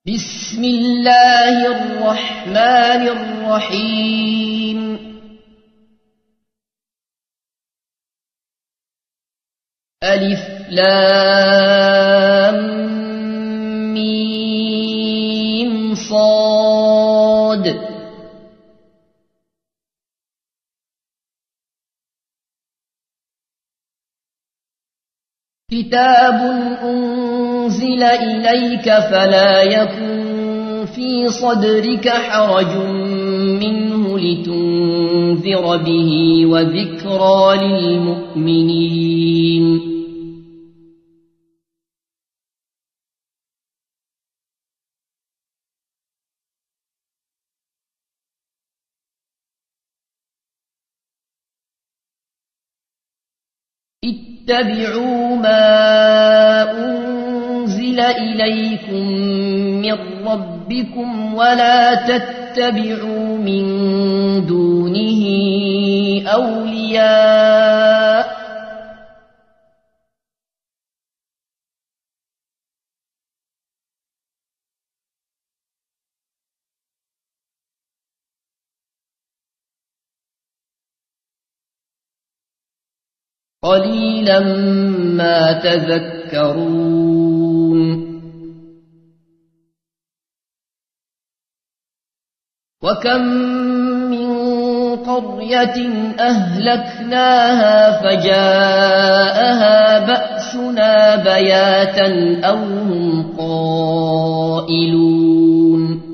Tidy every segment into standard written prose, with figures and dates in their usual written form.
بسم الله الرحمن الرحيم ألف لام ميم صاد كتاب أنزل إليك فلا يكن في صدرك حرج منه لتنذر به وذكرى للمؤمنين اتبعوا ما أنزل إليكم من ربكم ولا تتبعوا من دونه أولياء قليلا ما تذكرون وكم من قرية أهلكناها فجاءها بأسنا بياتا أو هم قائلون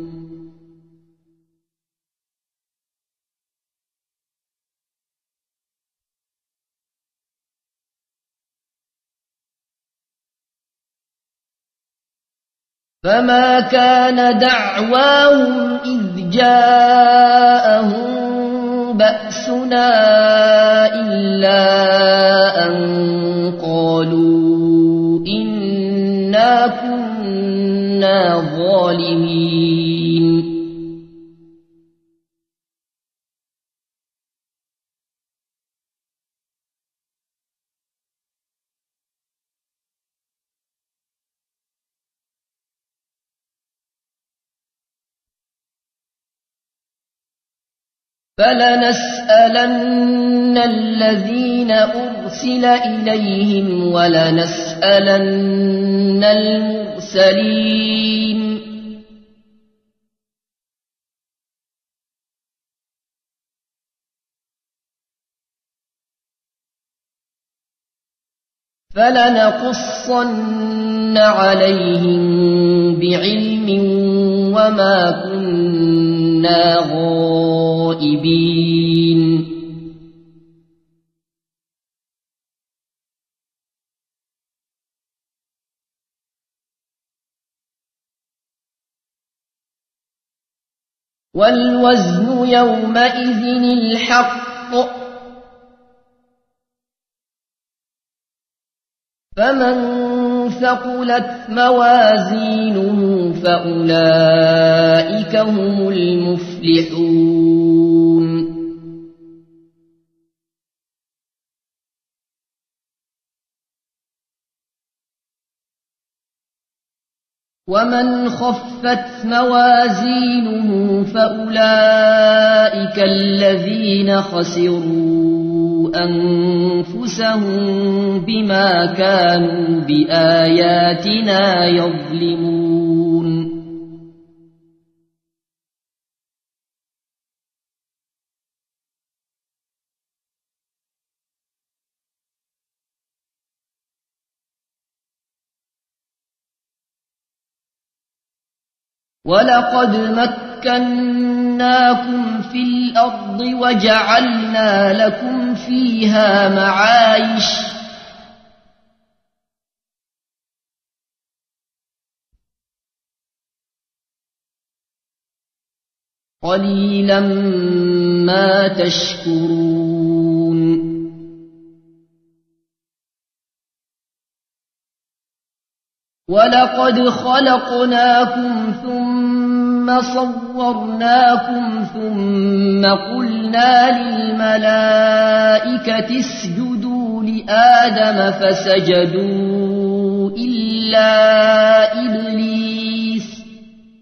فما كان دعواهم إذ جاءهم بأسنا إلا أن قالوا إنا كنا ظالمين فلنسألن الذين أرسل إليهم ولنسألن المرسلين فلنقصن عليهم بعلم وما كنا غائبين والوزن يومئذ الحق فمن ثقلت موازينه فأولئك هم المفلحون ومن خفت موازينه فأولئك الذين خسروا أنفسهم بما كانوا بآياتنا يظلمون ولقد مكناكم في الأرض وجعلنا لكم فيها معايش قليلا ما تشكرون ولقد خلقناكم ثم صورناكم ثم قلنا للملائكة اسجدوا لآدم فسجدوا إلا إبليس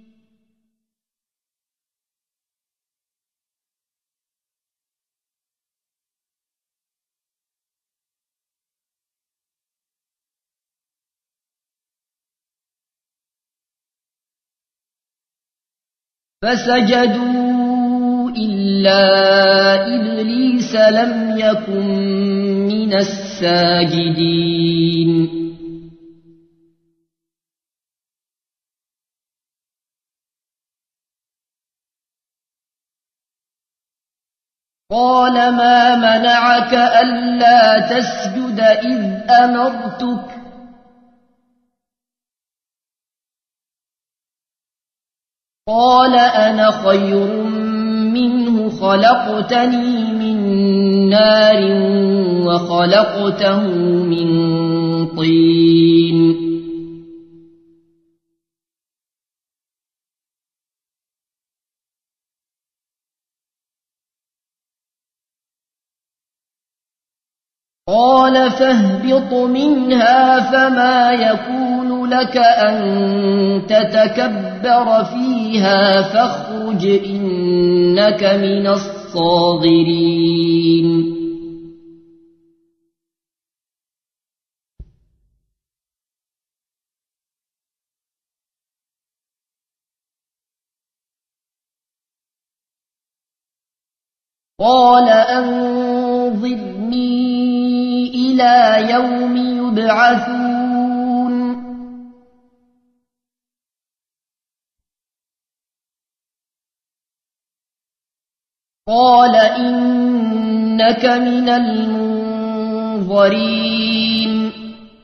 فسجدوا إلا إبليس لم يكن من الساجدين قال ما منعك ألا تسجد إذ أمرتك قال أنا خير منه خلقتني من نار وخلقته من طين قال فاهبط منها فما يكون لك أن تتكبر فيها فاخرج إنك من الصاغرين قال أنظرني إلى يوم يبعثون قال إنك من المنظرين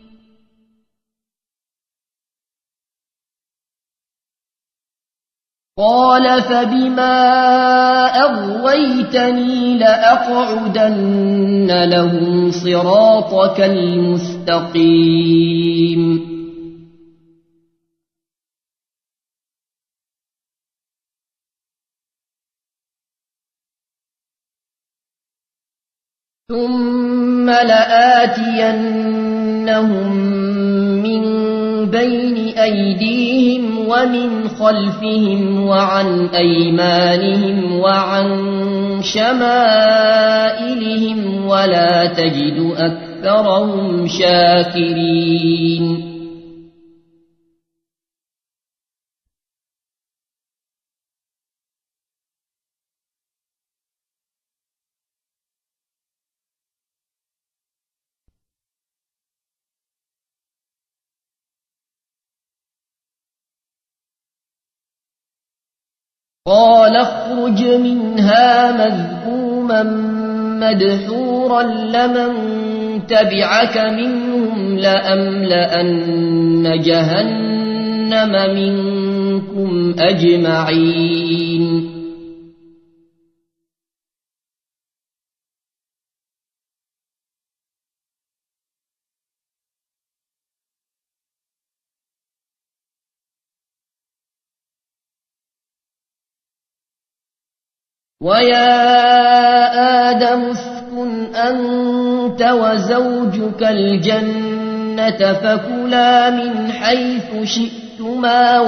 قال فبما أغويتني لأقعدن لهم صراطك المستقيم ثم لآتينهم من بين أيديهم ومن خلفهم وعن أيمانهم وعن شمائلهم ولا تجد أكثرهم شاكرين قال اخرج منها مذءوما مدحورا لمن تبعك منهم لأملأن جهنم منكم أجمعين ويا آدم اسكن أنت وزوجك الجنة فكلا من حيث شئتما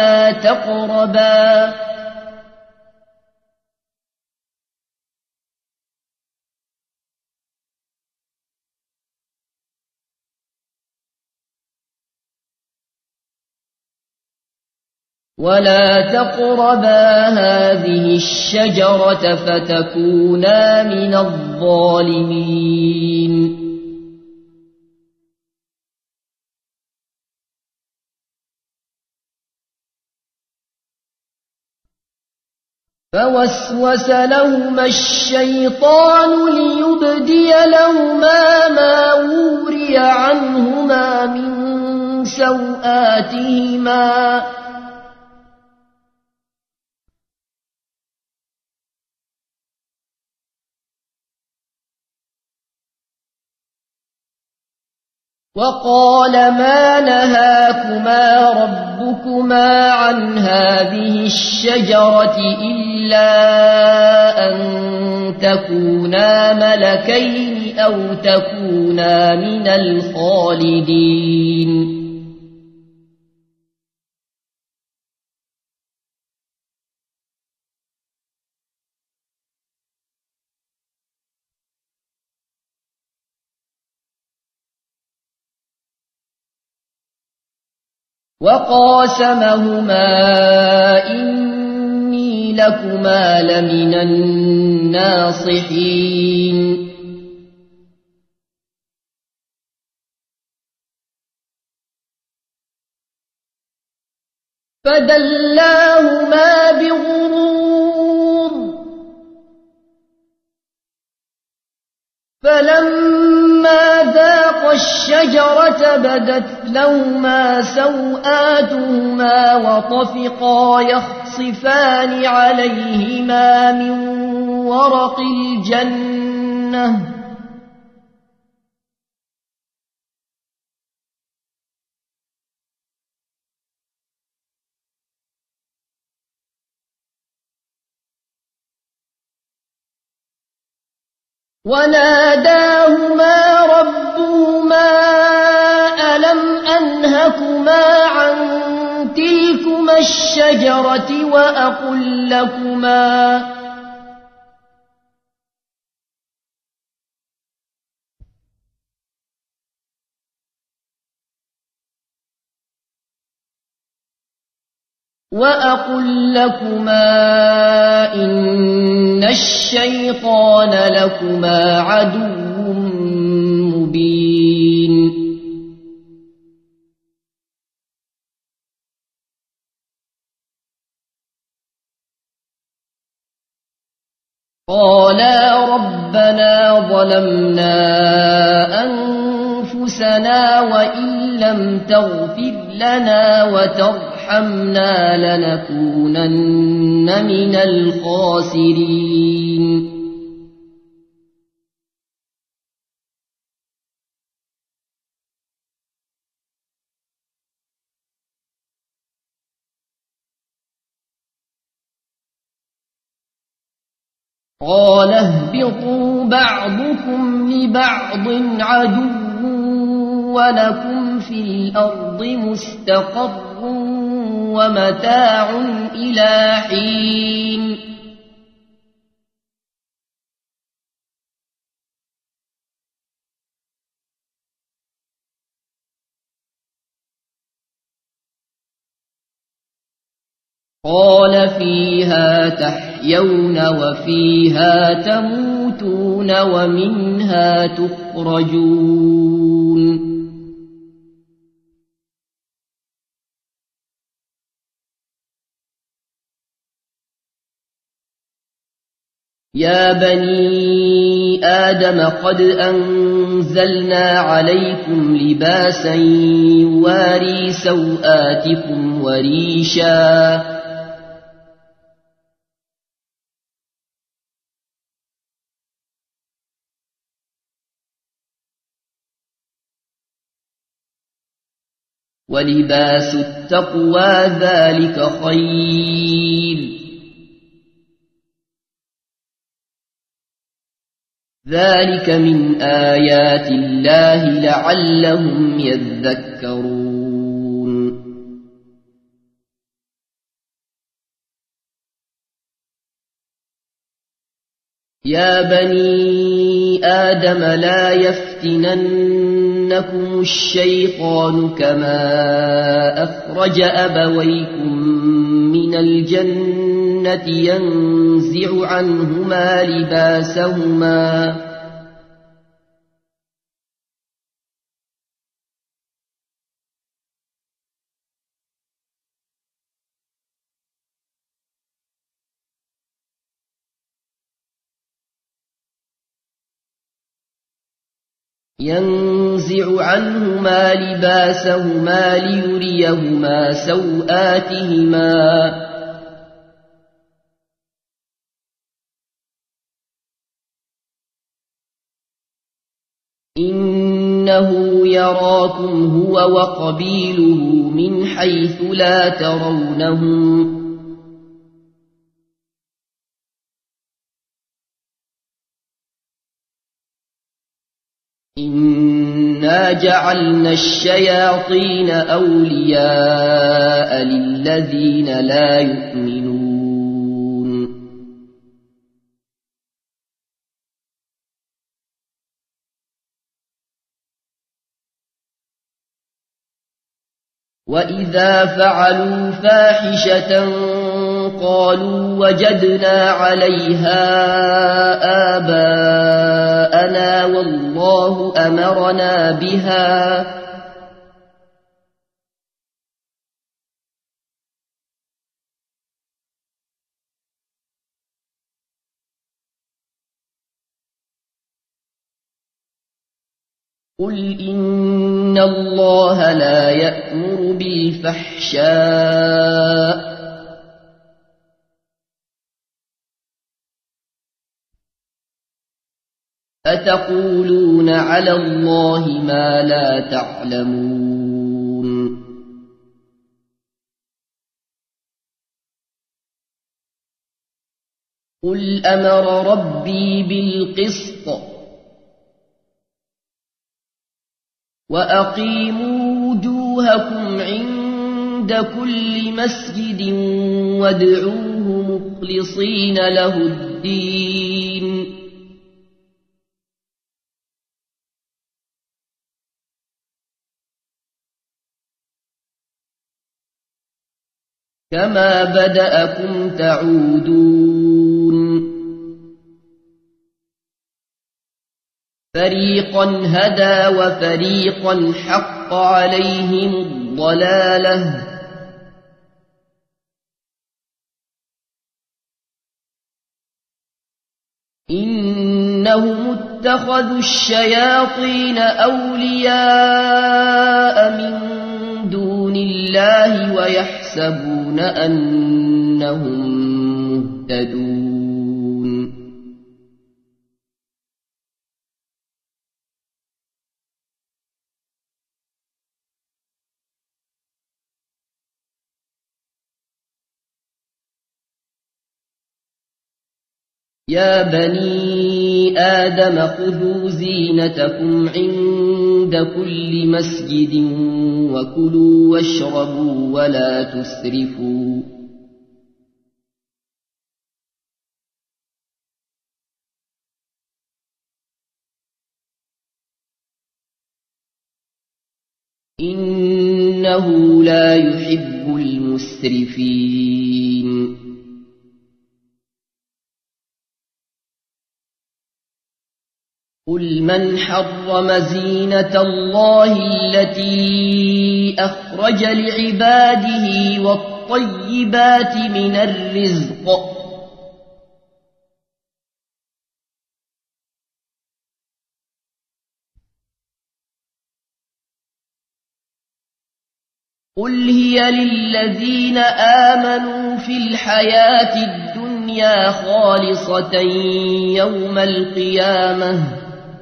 ولا تقربا هذه الشجرة فتكونا من الظالمين فوسوس لهما الشيطان ليبدي لهما ما وري عنهما من سوآتهما وقال ما نهاكما ربكما عن هذه الشجرة إلا أن تكونا ملكين أو تكونا من الخالدين وقاسمهما إني لكما لمن الناصحين فدلاهما بغرور فلما ذاقا الشجرة بدت لهما سوآتهما وطفقا يخصفان عليهما من ورق الجنة وناداهما ربهما ألم أنهكما عن تلكما الشجرة وأقل لكما إن الشيطان لكما عدو مبين قالا ربنا ظلمنا أنفسنا وإن لم تغفر لنا وترحمنا لنكونن من الخاسرين قال اهبطوا بعضكم لبعض عدو ولكم في الأرض مستقر ومتاع إلى حين قال فيها تحيون وفيها تموتون ومنها تخرجون يا بني آدم قد أنزلنا عليكم لباسا يواري سوآتكم وريشا ولباس التقوى ذلك خير ذلك من آيات الله لعلهم يذكرون يا بني آدم لا يفتننكم الشيطان كما أخرج أبويكم من الجنة ينزع عنهما لباسهما ليريهما سوآتهما إنه يراكم هو وقبيله من حيث لا ترونهم إنا جعلنا الشياطين أولياء للذين لا يؤمنون وإذا فعلوا فاحشة قالوا وجدنا عليها آباءنا والله أمرنا بها قل إن الله لا يأمر بالفحشاء أتقولون على الله ما لا تعلمون قل أمر ربي بالقسط وأقيموا وجوهكم عند كل مسجد وادعوه مخلصين له الدين كما بدأكم تعودون فريقا هدى وفريقا حق عليهم الضلالة إنهم اتخذوا الشياطين أولياء من دون الله ويحسبون أنهم مهتدون يا بني آدم خذوا زينتكم عند كل مسجد وكلوا واشربوا ولا تسرفوا إنه لا يحب المسرفين قل من حرم زينة الله التي أخرج لعباده والطيبات من الرزق قل هي للذين آمنوا في الحياة الدنيا خالصة يوم القيامة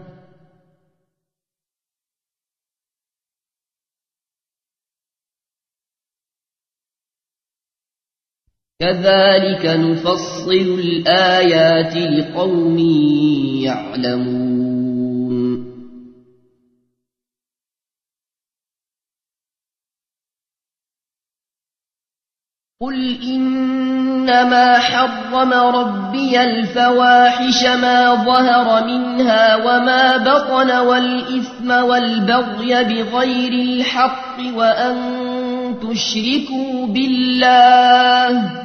كذلك نفصل الآيات لقوم يعلمون قل إنما حرم ربي الفواحش ما ظهر منها وما بطن والإثم والبغي بغير الحق وأن تشركوا بالله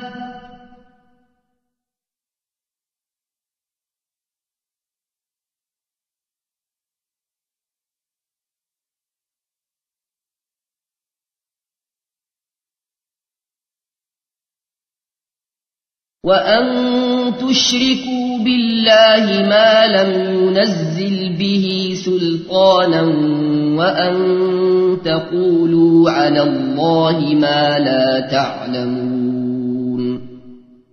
ما لم ينزل به سلطانا وأن تقولوا على الله ما لا تعلمون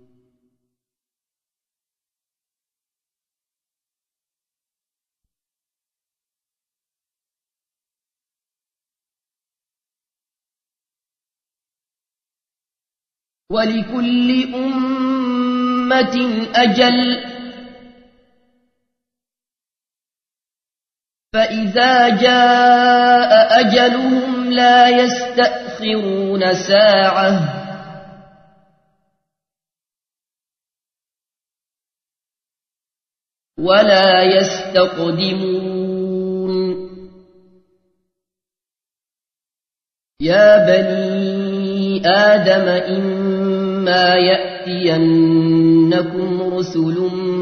ولكل أمة أجل فإذا جاء أجلهم لا يستأخرون ساعة ولا يستقدمون يا بني آدم إما يأتينكم رسل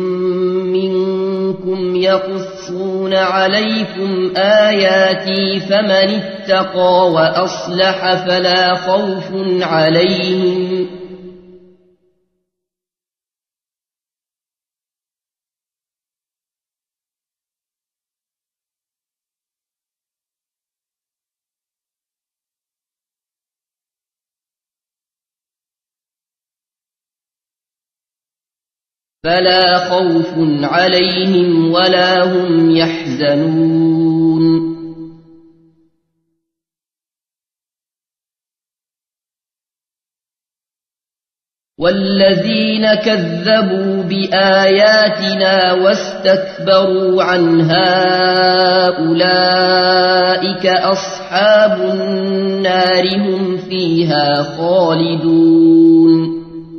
منكم يقصون عليكم آياتي فمن اتقى وأصلح فلا خوف عليهم ولا هم يحزنون والذين كذبوا بآياتنا واستكبروا عنها أولئك أصحاب النار هم فيها خالدون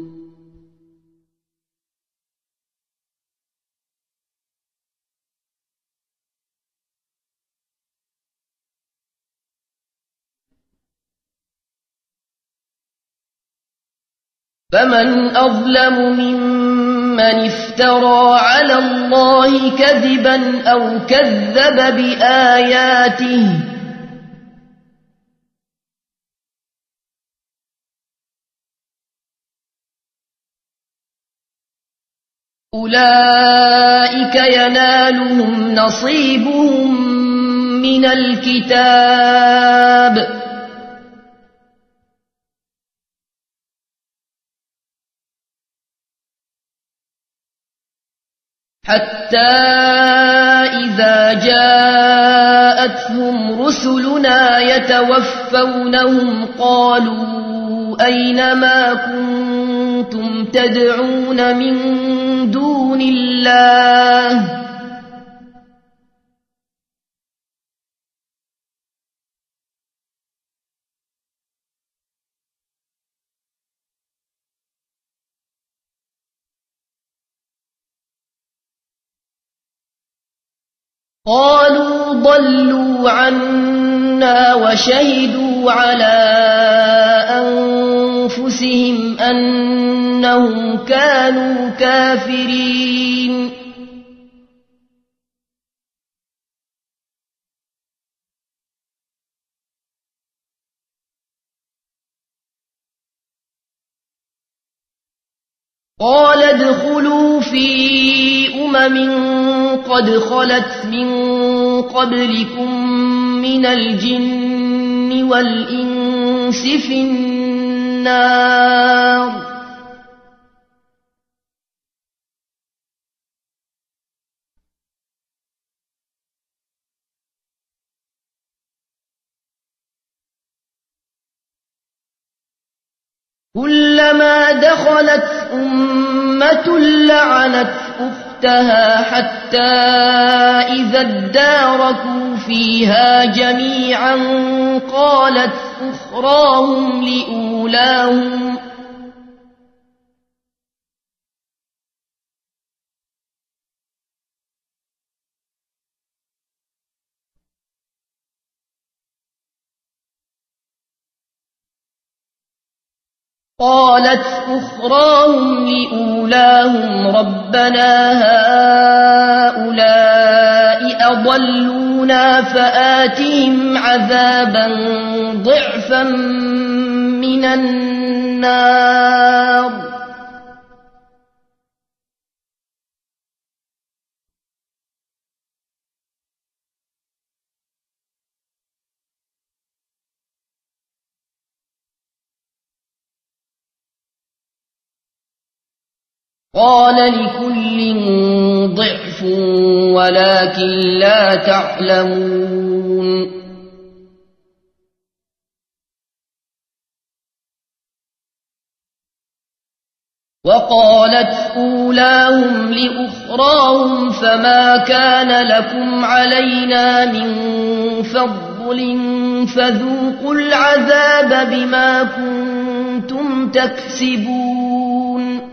فمن أظلم ممن افترى على الله كذبا أو كذب بآياته أولئك ينالهم نصيبهم من الكتاب حتى إذا جاءتهم رسلنا يتوفونهم قالوا أين ما كنتم تدعون من دون الله قالوا ضلوا عنا وشهدوا على أنفسهم أنهم كانوا كافرين قال ادخلوا في قد خلت من قبلكم من الجن والإنس في النار كلما دخلت أمة لعنت أختها حتى إذا اداركوا فيها جميعا قالت أخراهم لأولاهم ربنا هؤلاء أضلونا فآتهم عذابا ضعفا من النار قال لكل ضعف ولكن لا تعلمون وقالت أولاهم لأخراهم فما كان لكم علينا من فضل فذوقوا العذاب بما كنتم تكسبون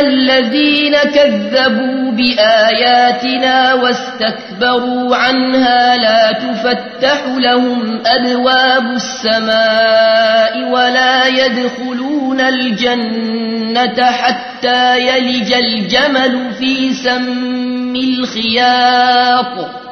الذين كذبوا بآياتنا واستكبروا عنها لا تفتح لهم أبواب السماء ولا يدخلون الجنة حتى يلج الجمل في سم الخياط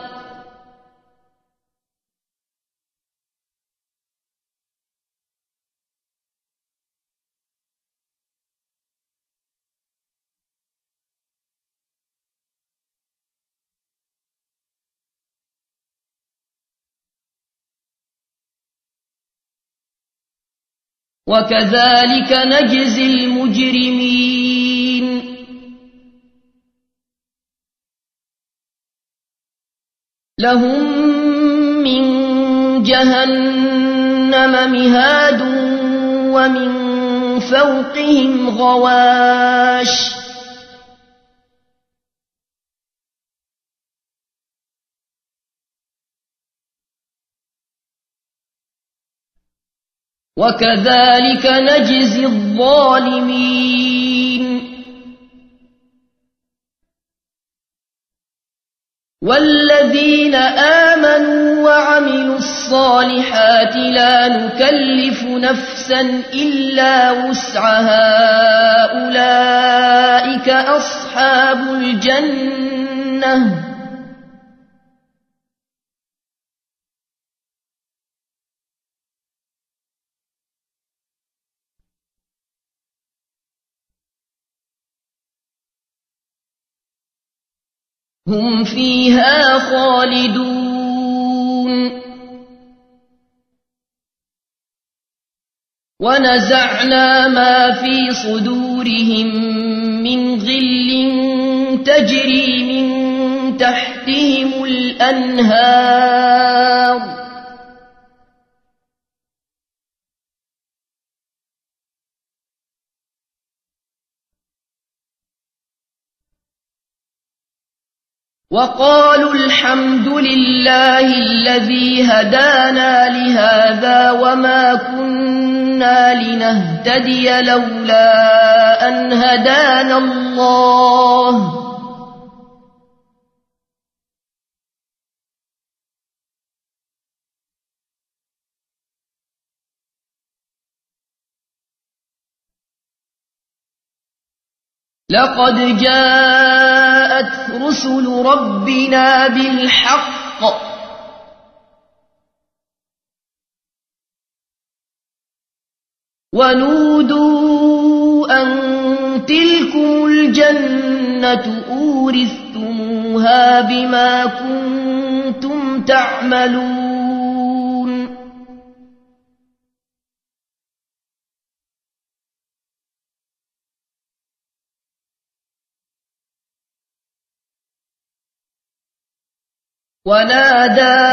وكذلك نجزي المجرمين لهم من جهنم مهاد ومن فوقهم غواش وكذلك نجزي الظالمين والذين آمنوا وعملوا الصالحات لا نكلف نفسا إلا وسعها أولئك أصحاب الجنة هم فيها خالدون ونزعنا ما في صدورهم من غل تجري من تحتهم الأنهار وقالوا الحمد لله الذي هدانا لهذا وما كنا لنهتدي لولا أن هدانا الله لقد جاءت رسل ربنا بالحق ونودوا أن تلكم الجنة أورثتموها بما كنتم تعملون ونادى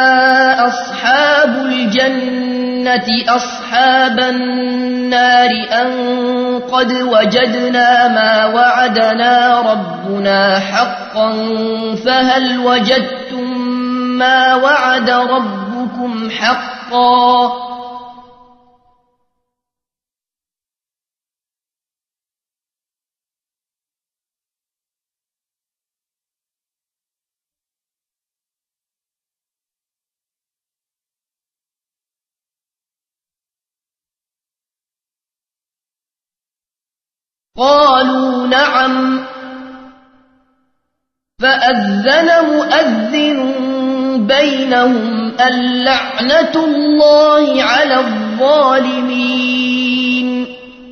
أصحاب الجنة أصحاب النار أن قد وجدنا ما وعدنا ربنا حقا فهل وجدتم ما وعد ربكم حقا قالوا نعم فأذن مؤذن بينهم اللعنة الله على الظالمين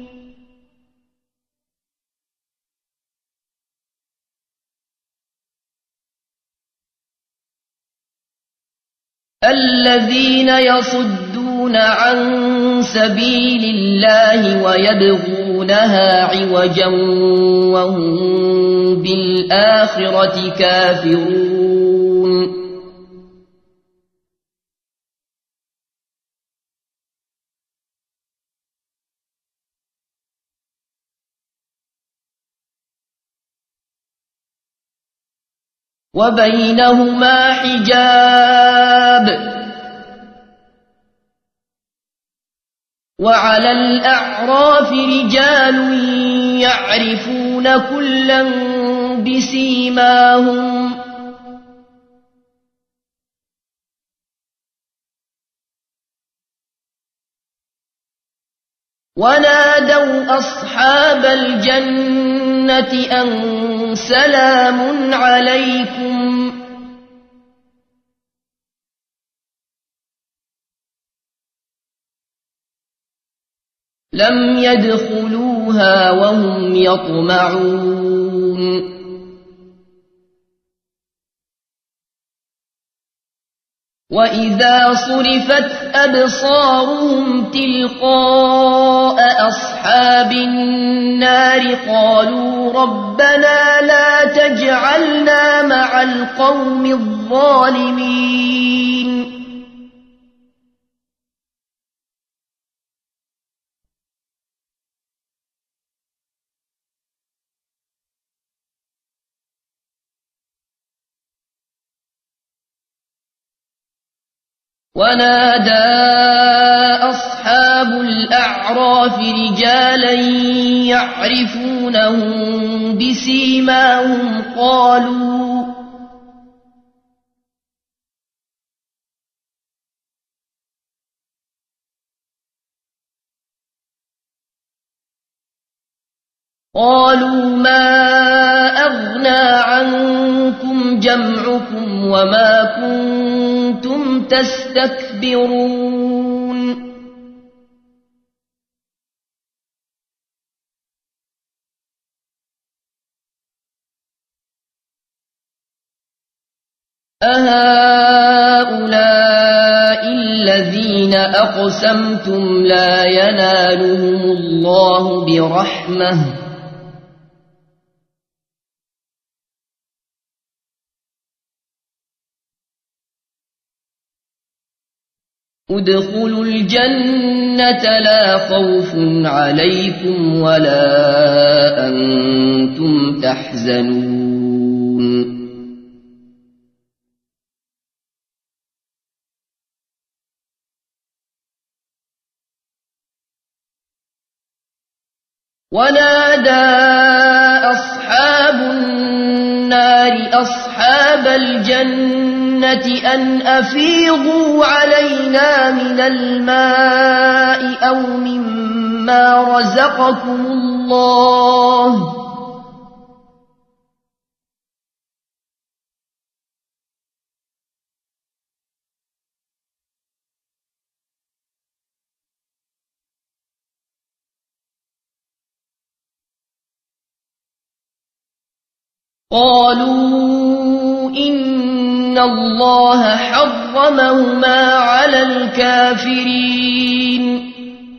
الذين يصدون عن سبيل الله ويبغونها عوجا وهم بالآخرة كافرون وبينهما حجاب وعلى الأعراف رجال يعرفون كلا بسيماهم ونادوا أصحاب الجنة أن سلام عليكم لم يدخلوها وهم يطمعون وإذا صرفت أبصارهم تلقاء أصحاب النار قالوا ربنا لا تجعلنا مع القوم الظالمين ونادى أصحاب الأعراف رجالا يعرفونهم بسيماهم قالوا ما أغنى عنكم جمعكم وما كنتم تستكبرون أهؤلاء الذين أقسمتم لا ينالهم الله برحمة ادخلوا الجنة لا خوف عليكم ولا أنتم تحزنون ونادى أصحاب النار أصحاب الجنة أن أفيضوا علينا من الماء أو مما رزقكم الله قالوا إن الله حرمهما على الكافرين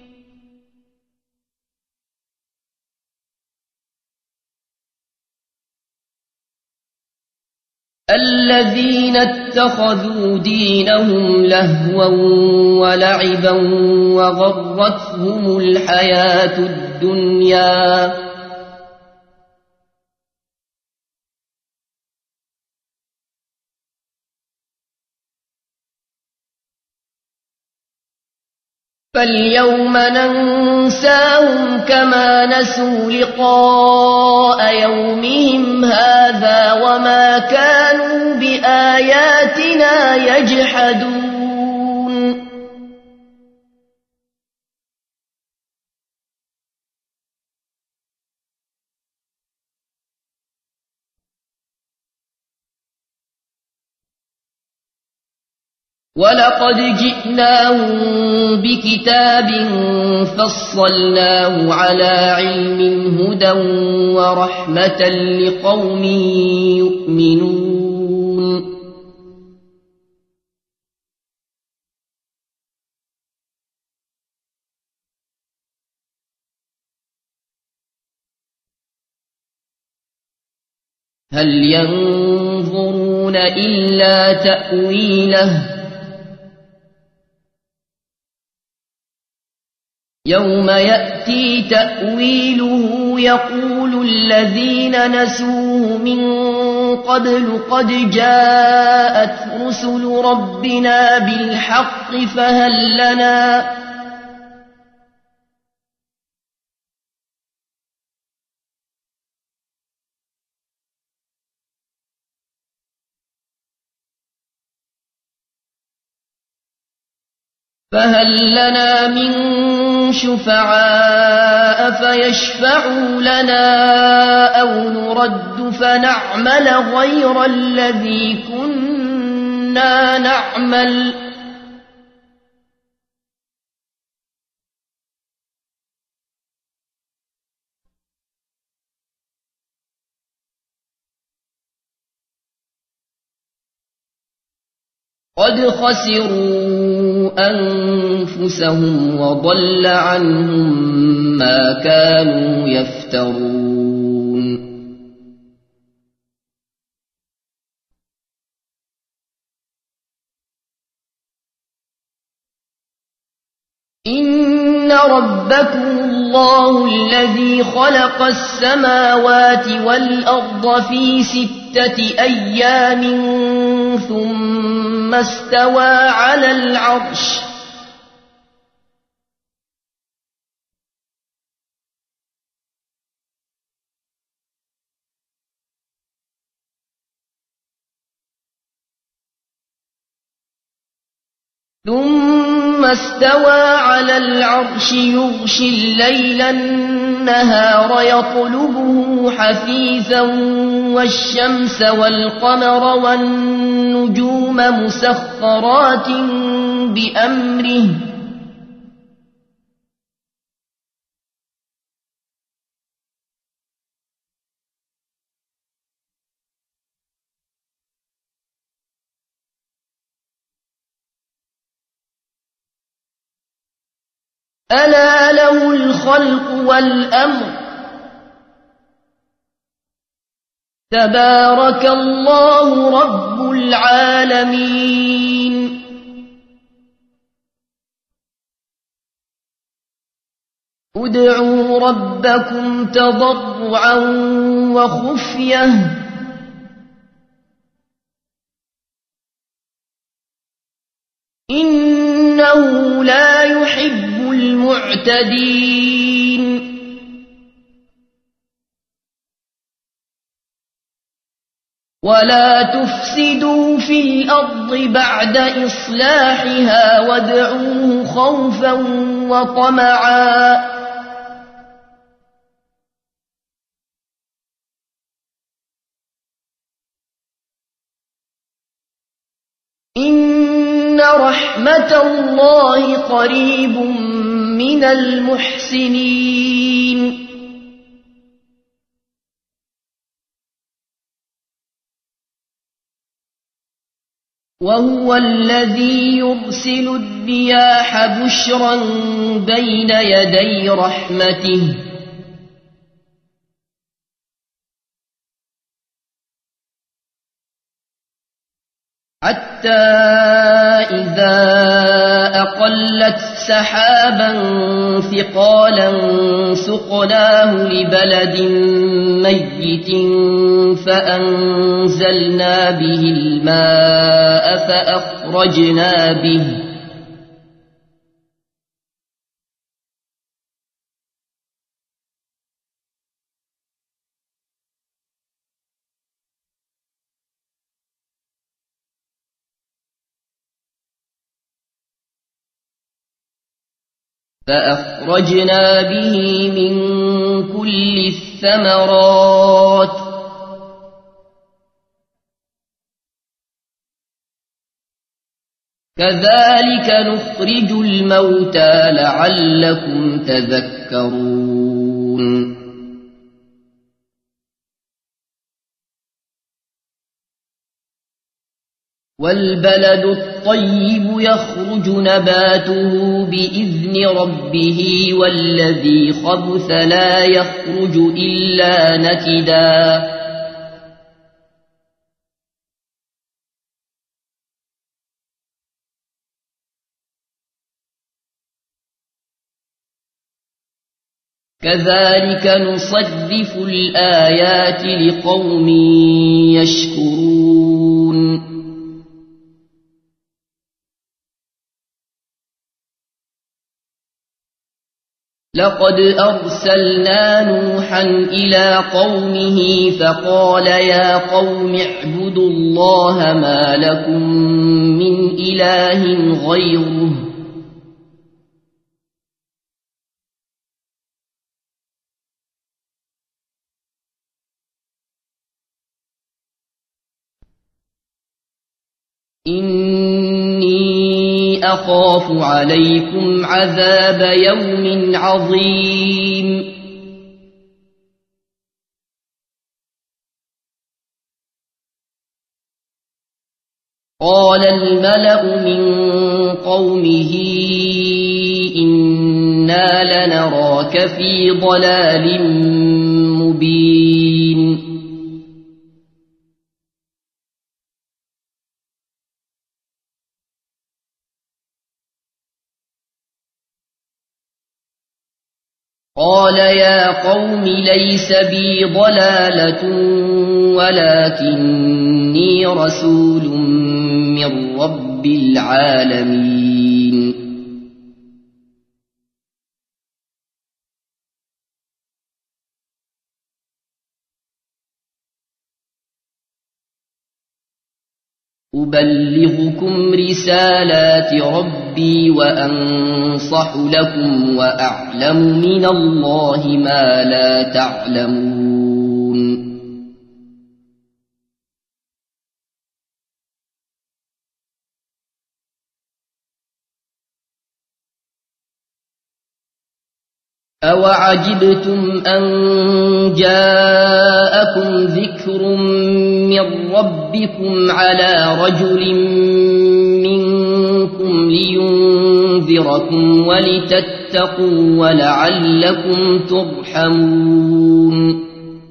الذين اتخذوا دينهم لهوا ولعبا وغرتهم الحياة الدنيا فاليوم ننساهم كما نسوا لقاء يومهم هذا وما كانوا بآياتنا يجحدون ولقد جئناهم بكتاب فصلناه على علم هدى ورحمة لقوم يؤمنون هل ينظرون إلا تأويله يوم يأتي تأويله يقول الذين نسوه من قبل قد جاءت رسل ربنا بالحق فهل لنا من شفعاء فيشفعوا لنا أو نرد فنعمل غير الذي كنا نعمل قد خسروا أنفسهم وضل عنهم ما كانوا يفترون إن ربكم الله الذي خلق السماوات والأرض في 6 أيام ثم استوى على العرش يغشي الليل النهار يطلبه حثيثا والشمس والقمر والنجوم مسخرات بأمره ألا له الخلق والأمر تبارك الله رب العالمين ادعوا ربكم تضرعا وخفية إنه لا يحب المعتدين ولا تفسدوا في الأرض بعد إصلاحها وادعوه خوفا وطمعا إن رحمة الله قريب من المحسنين وهو الذي يرسل الرياح بشرا بين يدي رحمته حتى إذا أقلت سحابا ثقالا سقناه لبلد ميت فأنزلنا به الماء فأخرجنا به من كل الثمرات كذلك نخرج الموتى لعلكم تذكرون والبلد الطيب يخرج نباته بإذن ربه والذي خبث لا يخرج إلا نكدا كذلك نصرف الآيات لقوم يشكرون لقد أرسلنا نوحا إلى قومه فقال يا قوم اعبدوا الله ما لكم من إله غيره أخاف عليكم عذاب يوم عظيم قال الملأ من قومه إنا لنراك في ضلال مبين قال يا قوم ليس بي ضلالة ولكني رسول من رب العالمين أبلغكم رسالات ربي وأنصح لكم وأعلم من الله ما لا تعلمون أوعجبتم أن جاءكم ذكر من ربكم على رجل منكم لينذركم ولتتقوا ولعلكم ترحمون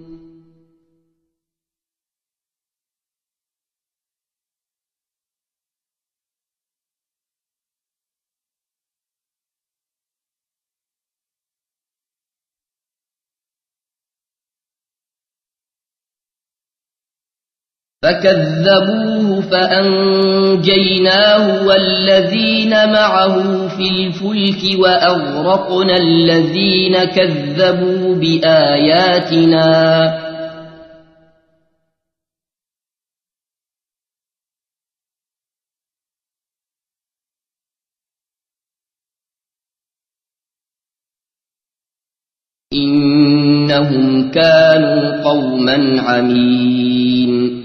فكذبوه فأنجيناه والذين معه في الفلك وأغرقنا الذين كذبوا بآياتنا إنهم كانوا قوما عمين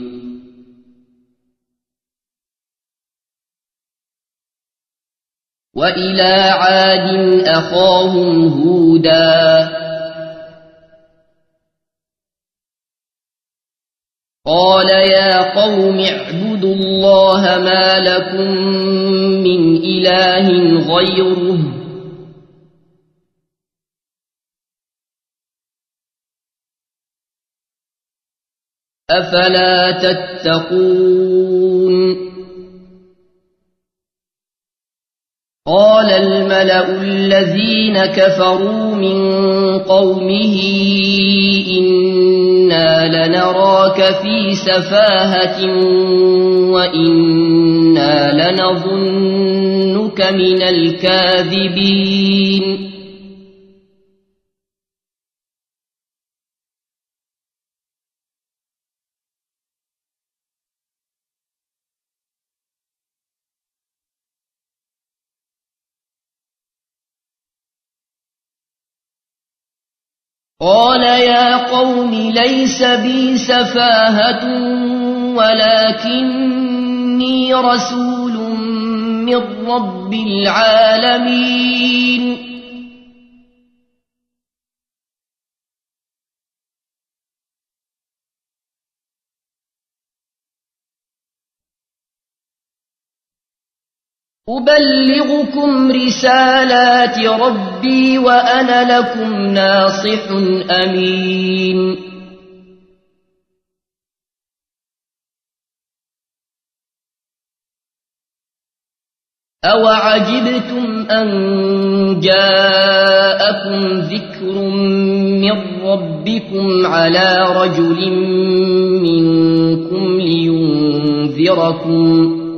وإلى عاد أخاهم هودا قال يا قوم اعبدوا الله ما لكم من إله غيره أفلا تتقون قال الملأ الذين كفروا من قومه إنا لنراك في سفاهة وإنا لنظنك من الكاذبين قال يا قوم ليس بي سفاهة ولكني رسول من رب العالمين أبلغكم رسالات ربي وأنا لكم ناصح أمين أوعجبتم أن جاءكم ذكر من ربكم على رجل منكم لينذركم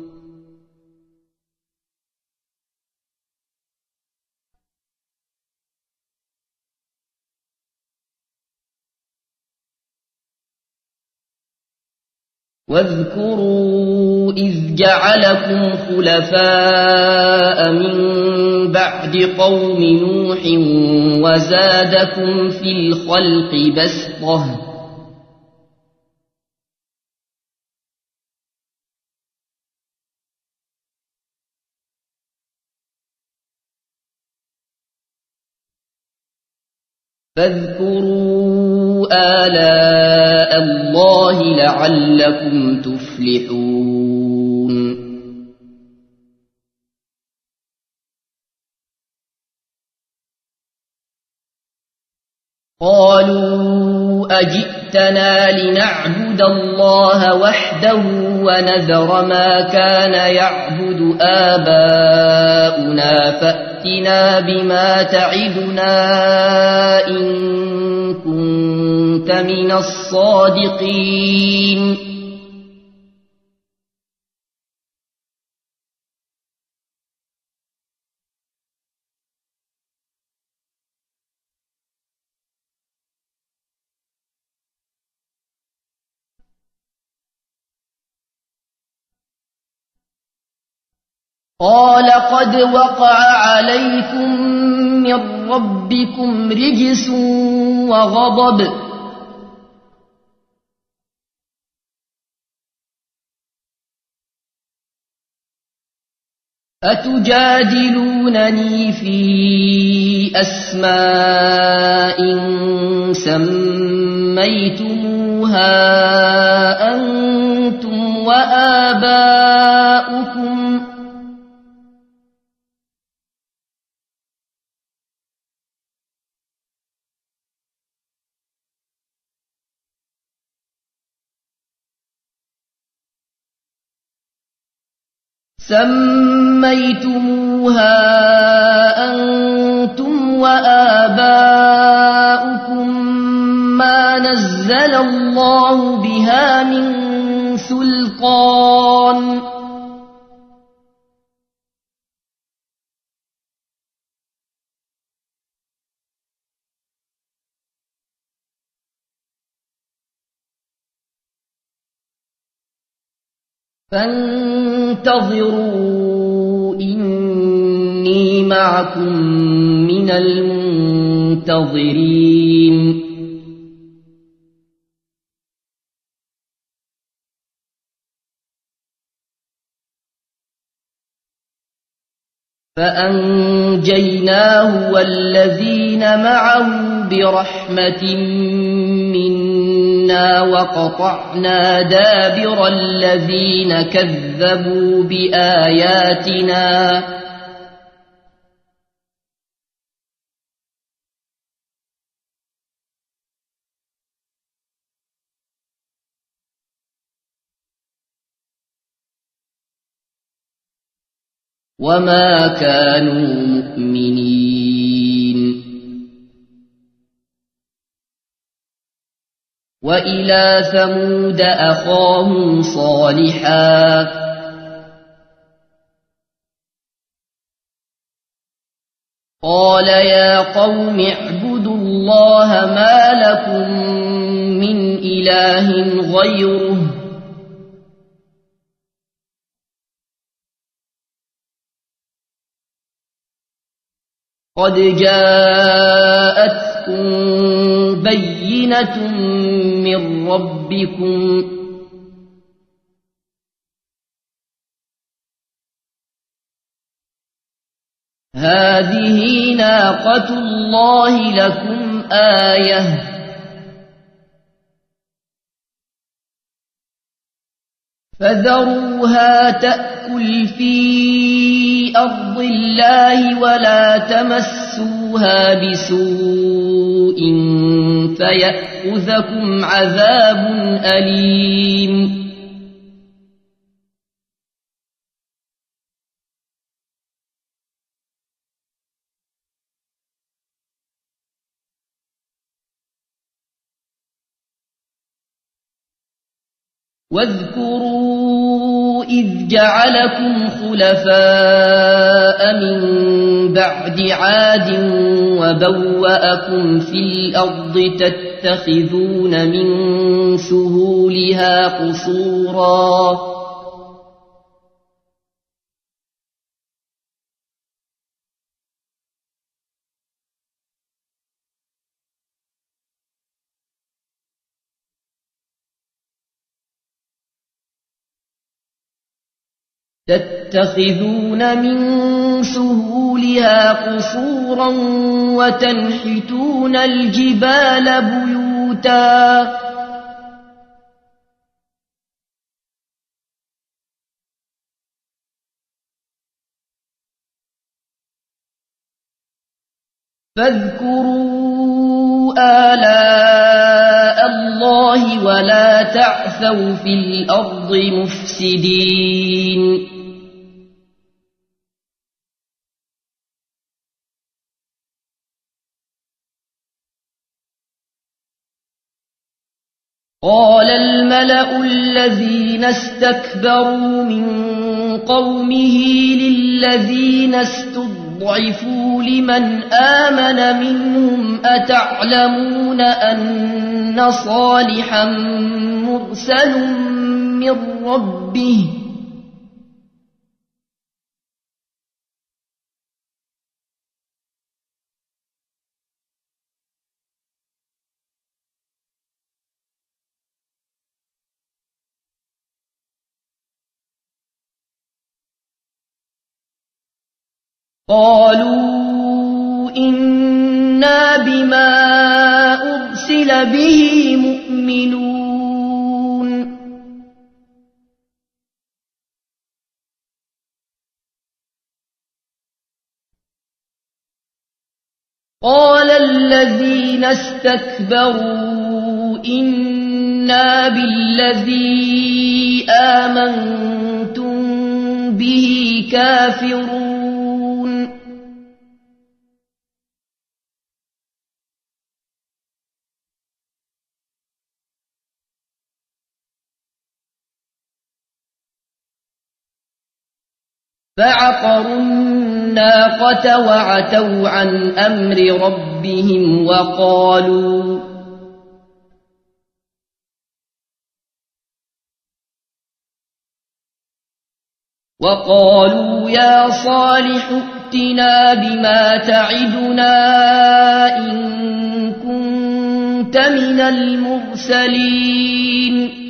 واذكروا إذ جعلكم خلفاء من بعد قوم نوح وزادكم في الخلق بسطة فاذكروا آلاء الله لعلكم تفلحون قالوا أجئتنا لنعبد الله وحده ونذر ما كان يعبد آباؤنا فأتنا بما تعدنا إن كنت من الصادقين قال قد وقع عليكم من ربكم رجس وغضب أتجادلونني في أسماء سميتموها أنتم وآباؤكم ما نزل الله بها من سلطان فانتظروا إني معكم من المنتظرين فأنجيناه والذين معه برحمة منا وقطعنا دابر الذين كذبوا بآياتنا وما كانوا مؤمنين وإلى ثمود أخاهم صالحا قال يا قوم اعبدوا الله ما لكم من إله غيره قد جاءتكم بينة من ربكم هذه ناقة الله لكم آية فذروها تأكل في أرض الله ولا تمسوها بسوء فيأخذكم عذاب أليم واذكروا إذ جعلكم خلفاء من بعد عاد وبوأكم في الأرض تتخذون من سهولها قصورا تتخذون من سهولها قصورا وتنحتون الجبال بيوتا فاذكروا آلاء الله ولا تعثوا في الأرض مفسدين قال الملأ الذين استكبروا من قومه للذين استضعفوا لمن آمن منهم أتعلمون أن صالحا مرسل من ربه قالوا إنا بما أرسل به مؤمنون قال الذين استكبروا إنا بالذي آمنتم به كافرون فعقروا الناقة وعتوا عن أمر ربهم وقالوا يا صالح ائتنا بما تعدنا إن كنت من المرسلين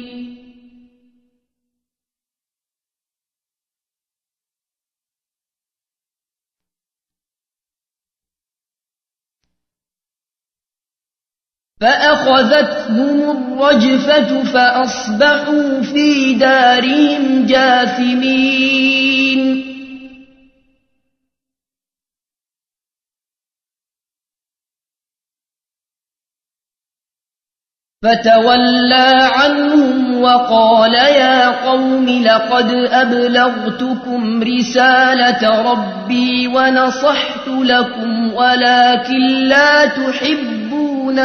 فأخذتهم الرجفة فأصبحوا في دارهم جاثمين فتولى عنهم وقال يا قوم لقد أبلغتكم رسالة ربي ونصحت لكم ولكن لا تحبون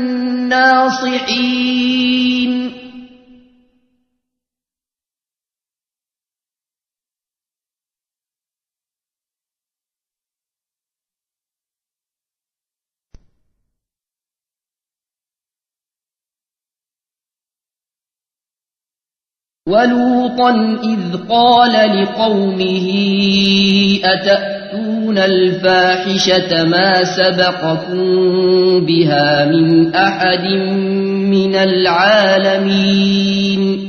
الناصحين ولوطا إذ قال لقومه أتأتون الفاحشة ما سبقكم بها من أحد من العالمين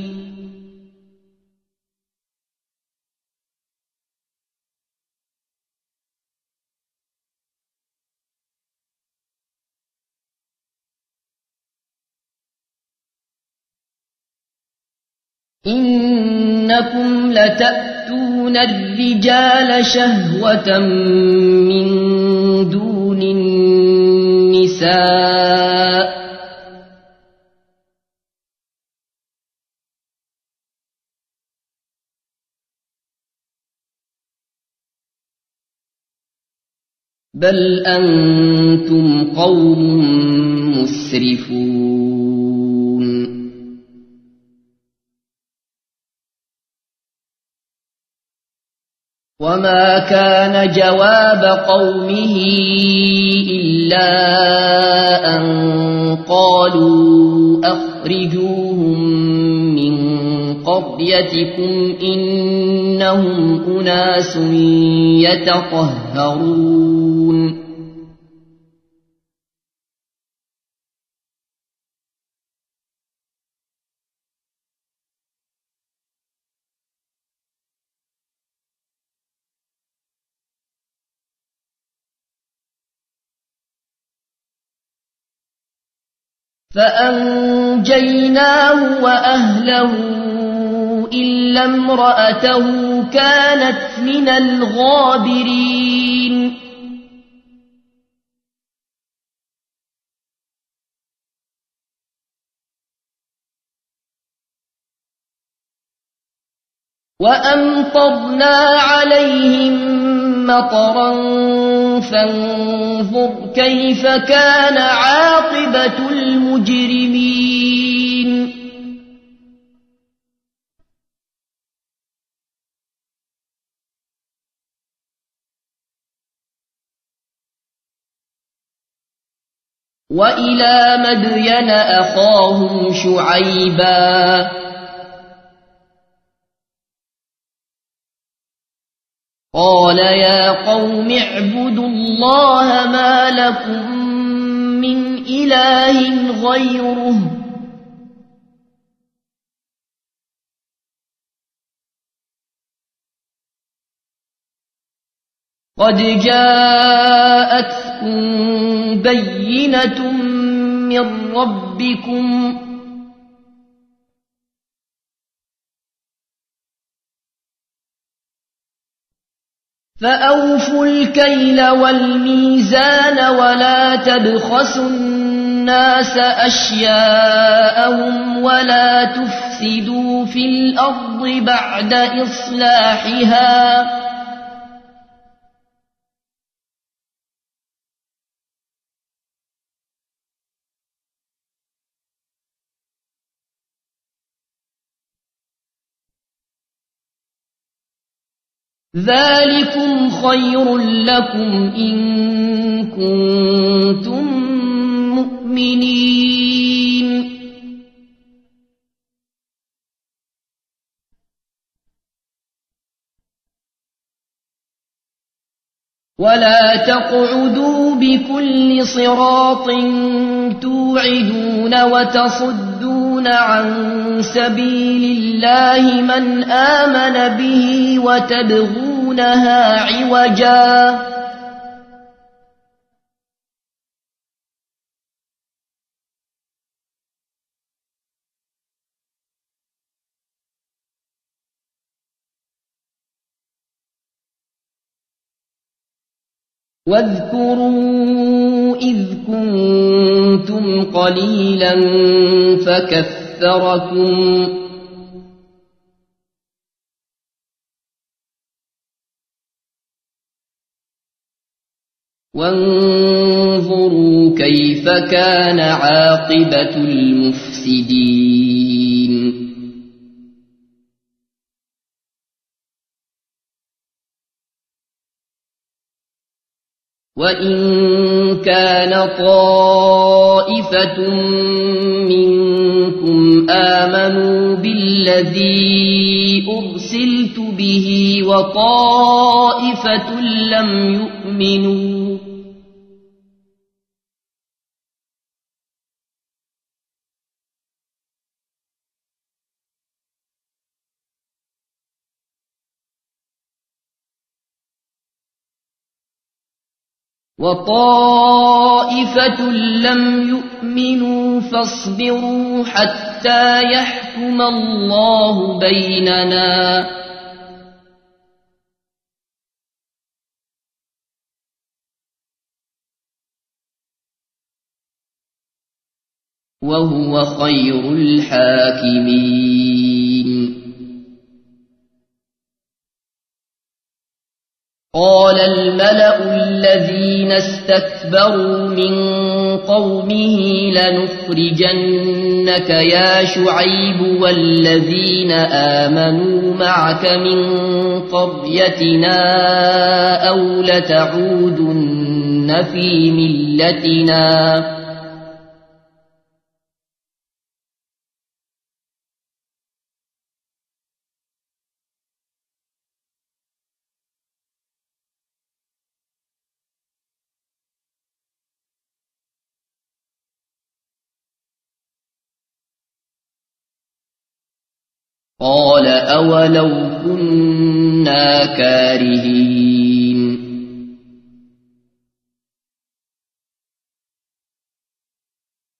إنكم لتأتون الرجال شهوة من دون النساء بل أنتم قوم مسرفون وما كان جواب قومه إلا أن قالوا أخرجوهم من قريتكم إنهم أناس يتطهرون فأنجيناه وأهله إلا امرأته كانت من الغابرين وأمطرنا عليهم مطرا فانظر كيف كان عاقبة المجرمين وإلى مدين أخاهم شعيبا قال يا قوم اعبدوا الله ما لكم من إله غيره قد جاءتكم بينة من ربكم فأوفوا الكيل والميزان ولا تبخسوا الناس أشياءهم ولا تفسدوا في الأرض بعد إصلاحها ذلكم خير لكم إن كنتم مؤمنين ولا تقعدوا بكل صراط توعدون وتصدون عن سبيل الله من آمن به وتبغونها عوجا واذكروا إذ كنتم قليلا فكثركم وانظروا كيف كان عاقبة المفسدين وإن كان طائفة منكم آمنوا بالذي أرسلت به وطائفة لم يؤمنوا فاصبروا حتى يحكم الله بيننا وهو خير الحاكمين قال الملأ الذين استكبروا من قومه لنخرجنك يا شعيب والذين آمنوا معك من قريتنا أو لتعودن في ملتنا قال أولو كنا كارهين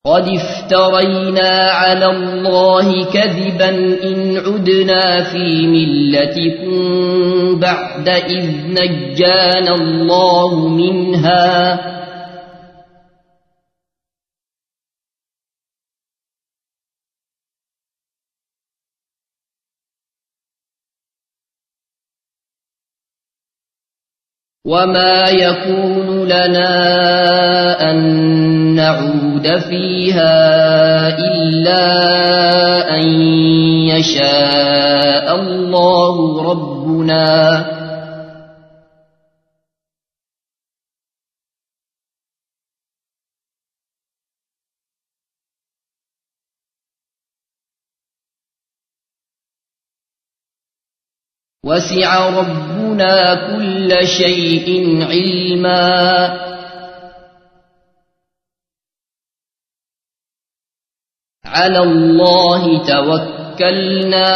قد افترينا على الله كذبا إن عدنا في ملتكم بعد إذ نجانا الله منها وما يكون لنا أن نعود فيها إلا أن يشاء الله ربنا وسع ربنا كل شيء علما على الله توكلنا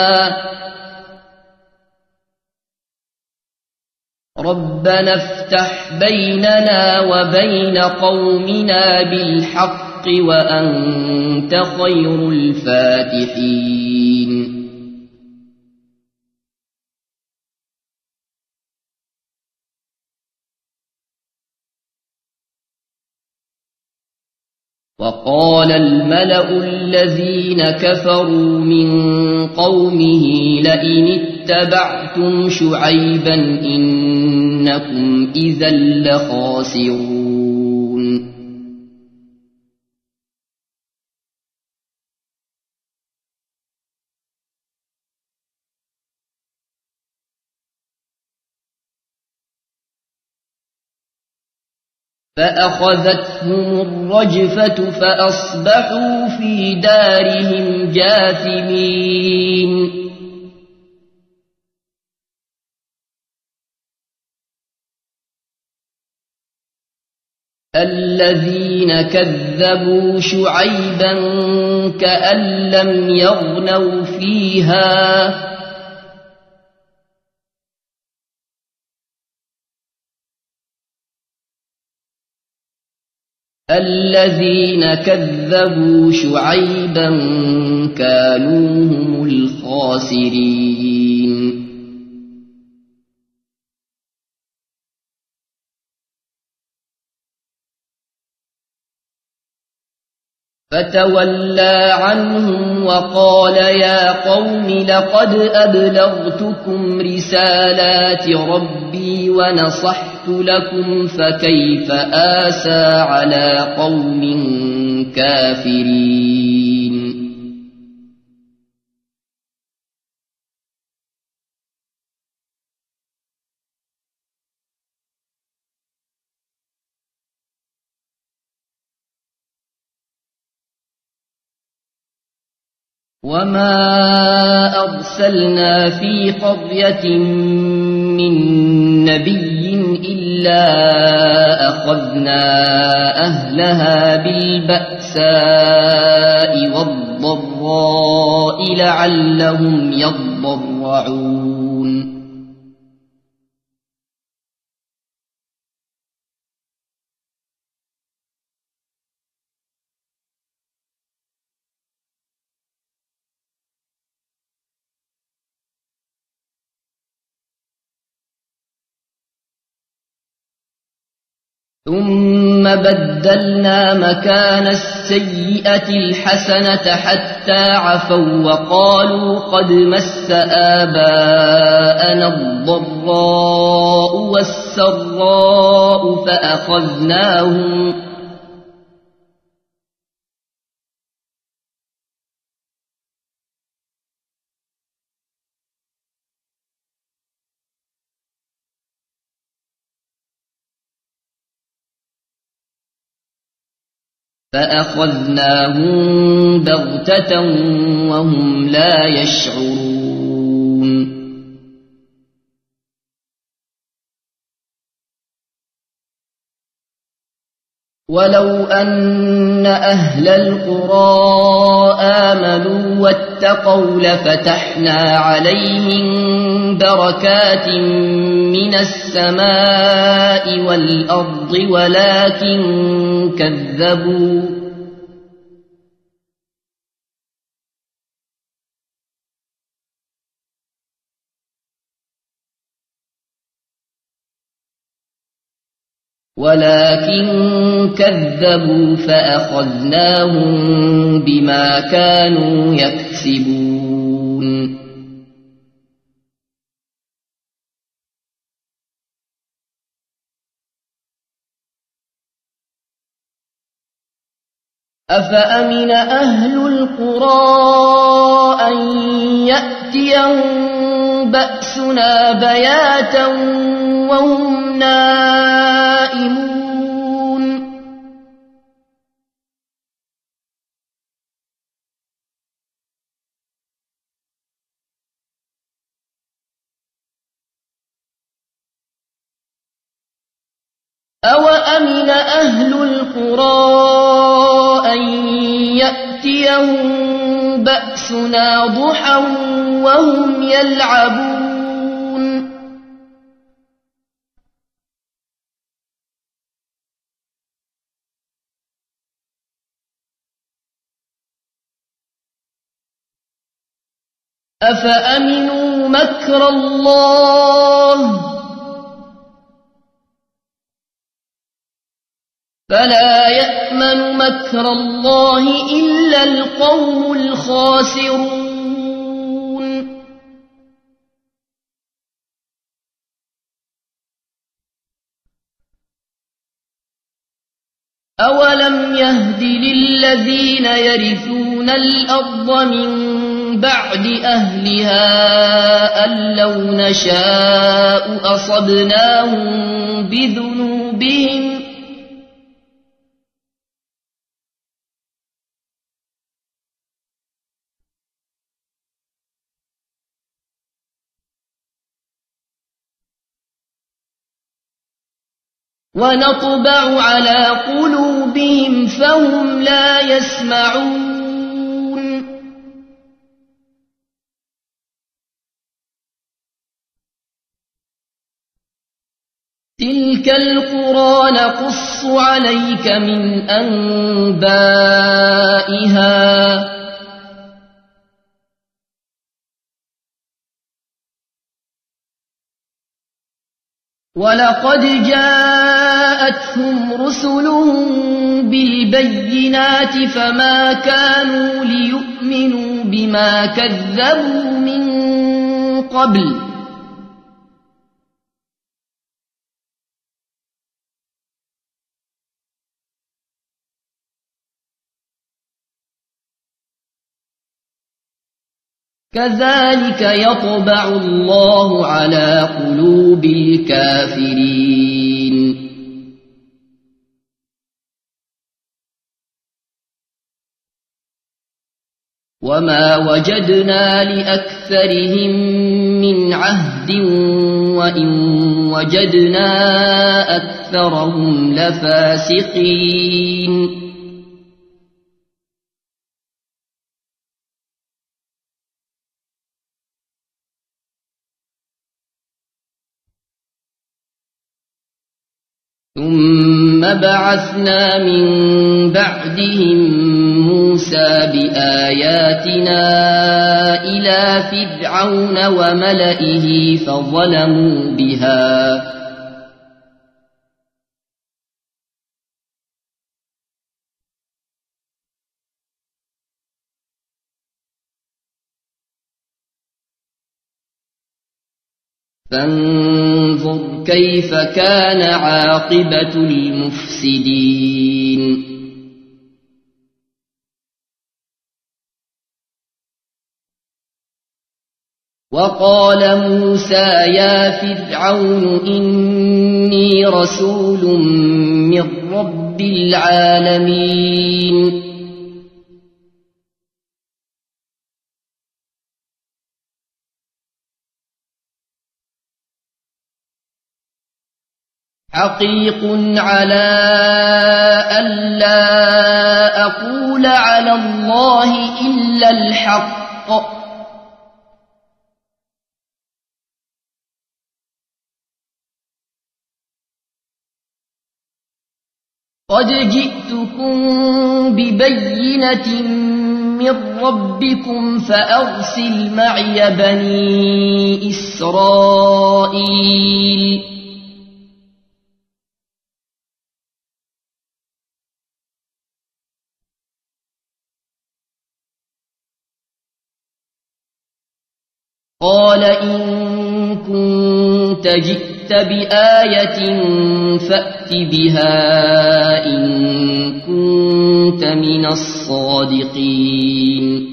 ربنا افتح بيننا وبين قومنا بالحق وأنت خير الفاتحين وقال الملأ الذين كفروا من قومه لئن اتبعتم شعيبا إنكم إذا لخاسرون فأخذتهم الرجفة فأصبحوا في دارهم جاثمين الذين كذبوا شعيبا كأن لم يغنوا فيها الذين كذبوا شعيبا كانوا هم الخاسرين فتولى عنهم وقال يا قوم لقد أبلغتكم رسالات ربي ونصحت لكم فكيف آسى على قوم كافرين وما أرسلنا في قرية من نبي إلا أخذنا أهلها بالبأساء والضراء لعلهم يضرعون ثم بدلنا مكان السيئة الحسنة حتى عفوا وقالوا قد مس آباءنا الضراء والسراء فأخذناهم بغتة وهم لا يشعرون ولو أن أهل القرى آمنوا واتقوا لفتحنا عليهم بركات من السماء والأرض ولكن كذبوا فأخذناهم بما كانوا يكسبون. أفأمن أهل القرى أن يأتيهم بأسنا بياتا وهم نائمون. أوأمن أهل القرى أن يأتيهم بأسنا ضحى وهم يلعبون. أفأمنوا مكر الله فلا يأمن مكر الله إلا القوم الخاسرون. أولم يهد للذين يرثون الأرض من بعد أهلها أن لو نشاء أصبناهم بذنوبهم ونطبع على قلوبهم فهم لا يسمعون. تلك القرى نقص عليك من أنبائها ولقد جاءتهم رسلهم بالبينات فما كانوا ليؤمنوا بما كذبوا من قبل كذلك يطبع الله على قلوب الكافرين. وما وجدنا لأكثرهم من عهد وإن وجدنا أكثرهم لفاسقين. ثم بعثنا من بعدهم موسى بآياتنا إلى فرعون وملئه فظلموا بها فانظر كيف كان عاقبة المفسدين. وقال موسى يا فرعون إني رسول من رب العالمين حقيق على ألا أقول على الله إلا الحق قد جئتكم ببينة من ربكم فأرسل معي بني إسرائيل قال إن كنت جئت بآية فأت بها إن كنت من الصادقين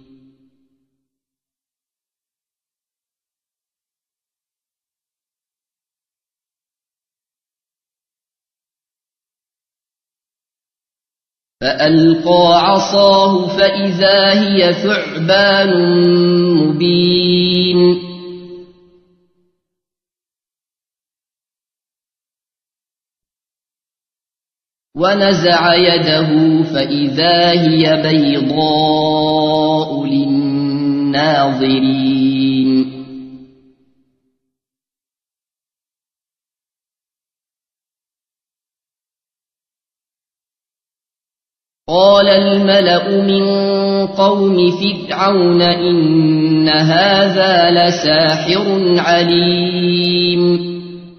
فألقى عصاه فإذا هي ثعبان مبين ونزع يده فإذا هي بيضاء للناظرين قال الملأ من قوم فرعون إن هذا لساحر عليم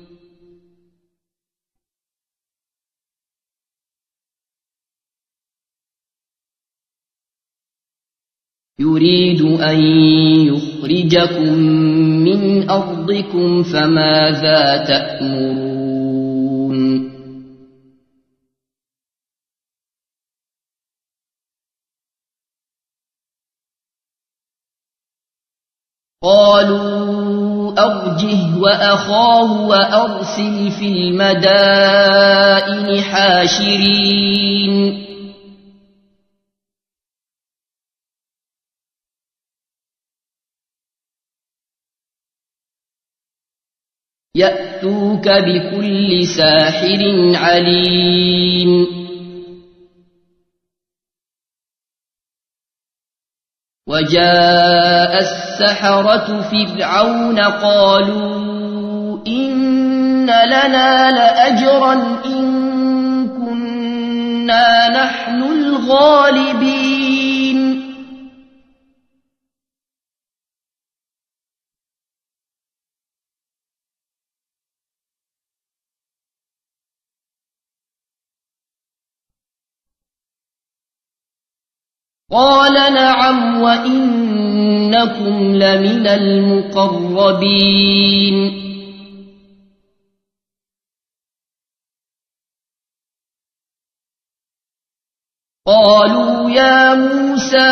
يريد أن يخرجكم من أرضكم فماذا تأمرون قالوا أرجه وأخاه وأرسل في المدائن حاشرين يأتوك بكل ساحر عليم وجاء السحرة فرعون قالوا إن لنا لأجرا إن كنا نحن الغالبين قال نعم وإنكم لمن المقربين قالوا يا موسى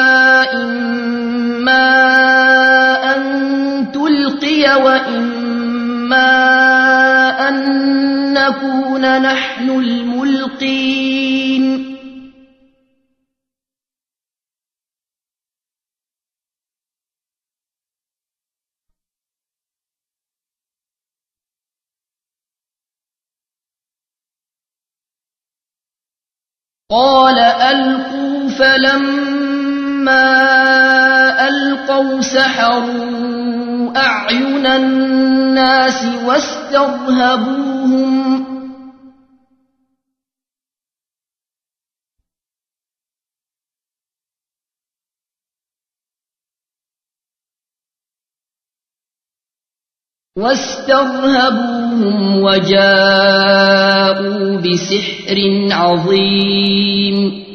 إما أن تلقي وإما أن نكون نحن الملقين قال ألقوا فلما ألقوا سحروا أعين الناس واسترهبوهم وجاءوا بسحر عظيم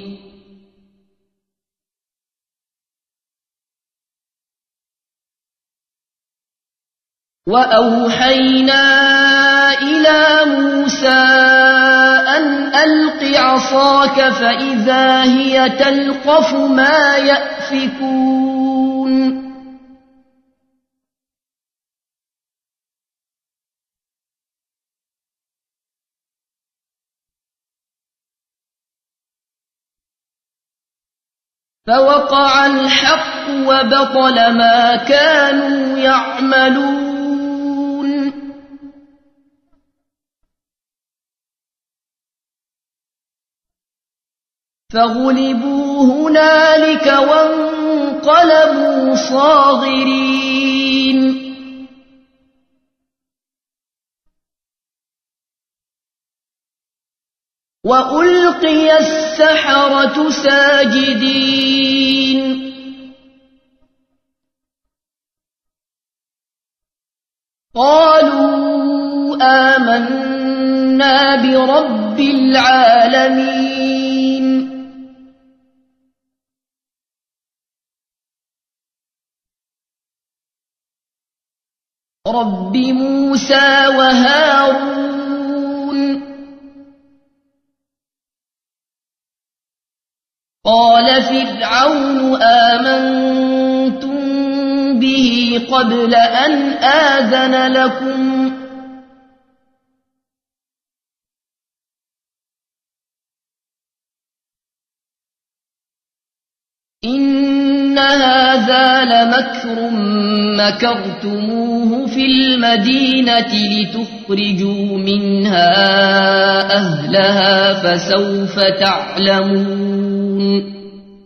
وأوحينا إلى موسى أن ألق عصاك فإذا هي تلقف ما يأفكون فوقع الحق وبطل ما كانوا يعملون فغلبوا هنالك وانقلبوا صاغرين وألقي السحرة ساجدين قالوا آمنا برب العالمين رب موسى وهارون قال فرعون آمنتم به قبل أن آذن لكم إن هذا لمكر مكرتموه في المدينة لتخرجوا منها أهلها فسوف تعلمون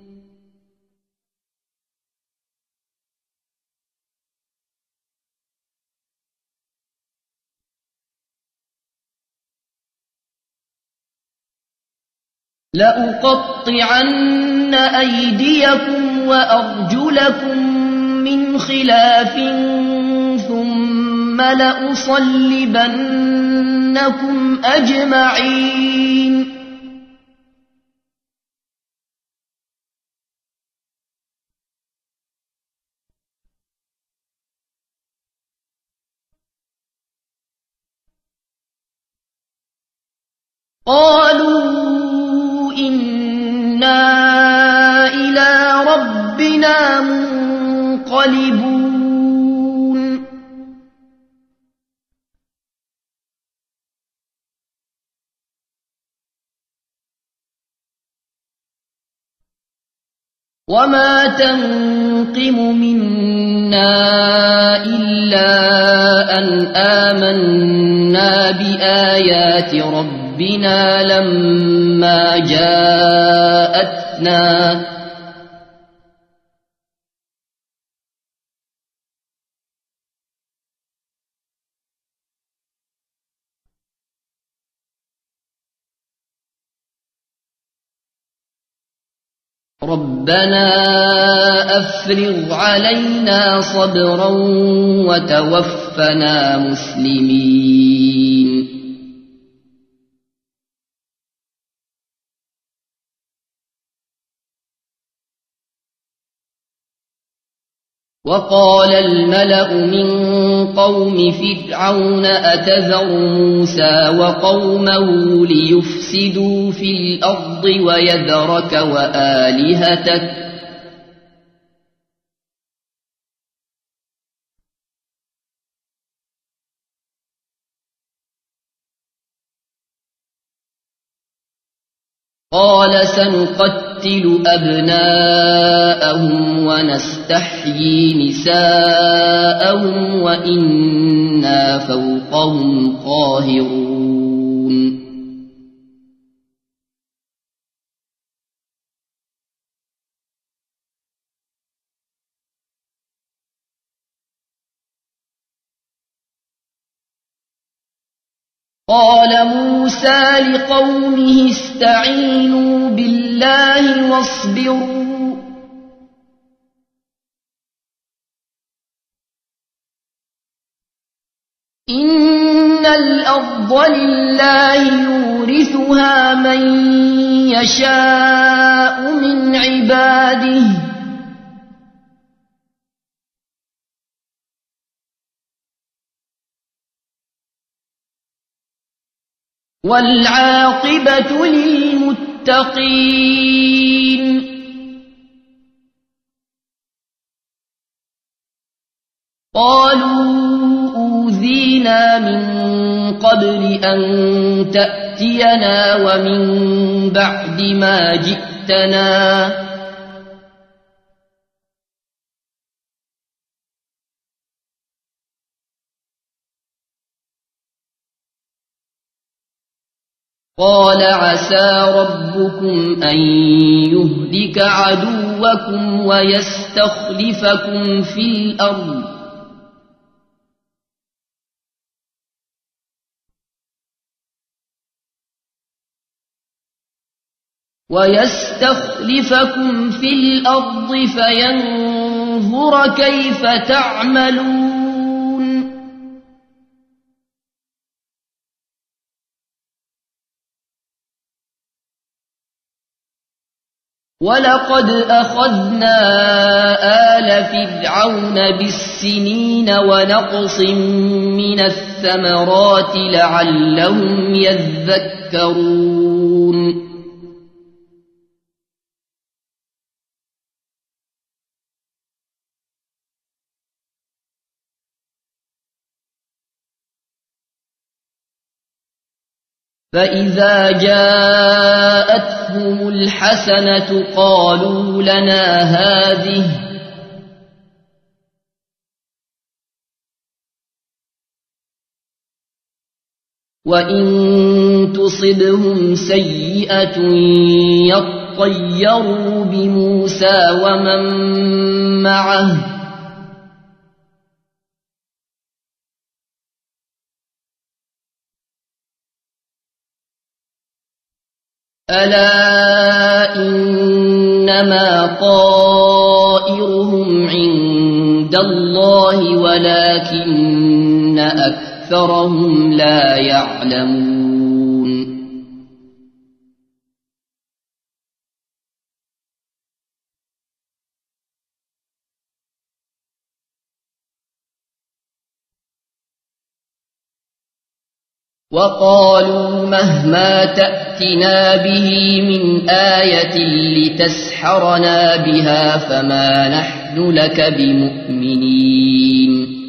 لأقطعن أيديكم وأرجلكم من خلاف ثم لأصلبنكم أجمعين قالوا إنا إلى ربنا منقلبون وما تنقم منا إلا أن آمنا بآيات ربنا لما جاءتنا ربنا أفرغ علينا صبرا وتوفنا مسلمين وقال الملأ من قوم فرعون أتذر موسى وقومه ليفسدوا في الأرض ويذرك وآلهتك قال سنقتل أبناءهم ونستحيي نساءهم وإنا فوقهم قاهرون قال موسى لقومه استعينوا بالله واصبروا إن الأرض لله يورثها من يشاء من عباده والعاقبة للمتقين قالوا أوذينا من قبل أن تأتينا ومن بعد ما جئتنا قال عسى ربكم أن يهلك عدوكم ويستخلفكم في الأرض فينظر كيف تعملون ولقد أخذنا آل فرعون بالسنين ونقص من الثمرات لعلهم يذكرون فإذا جاءتهم الحسنة قالوا لنا هذه وإن تصبهم سيئة يطيروا بموسى ومن معه ألا إنما طائرهم عند الله ولكن أكثرهم لا يعلمون وقالوا مهما تأتنا به من آية لتسحرنا بها فما نحن لك بمؤمنين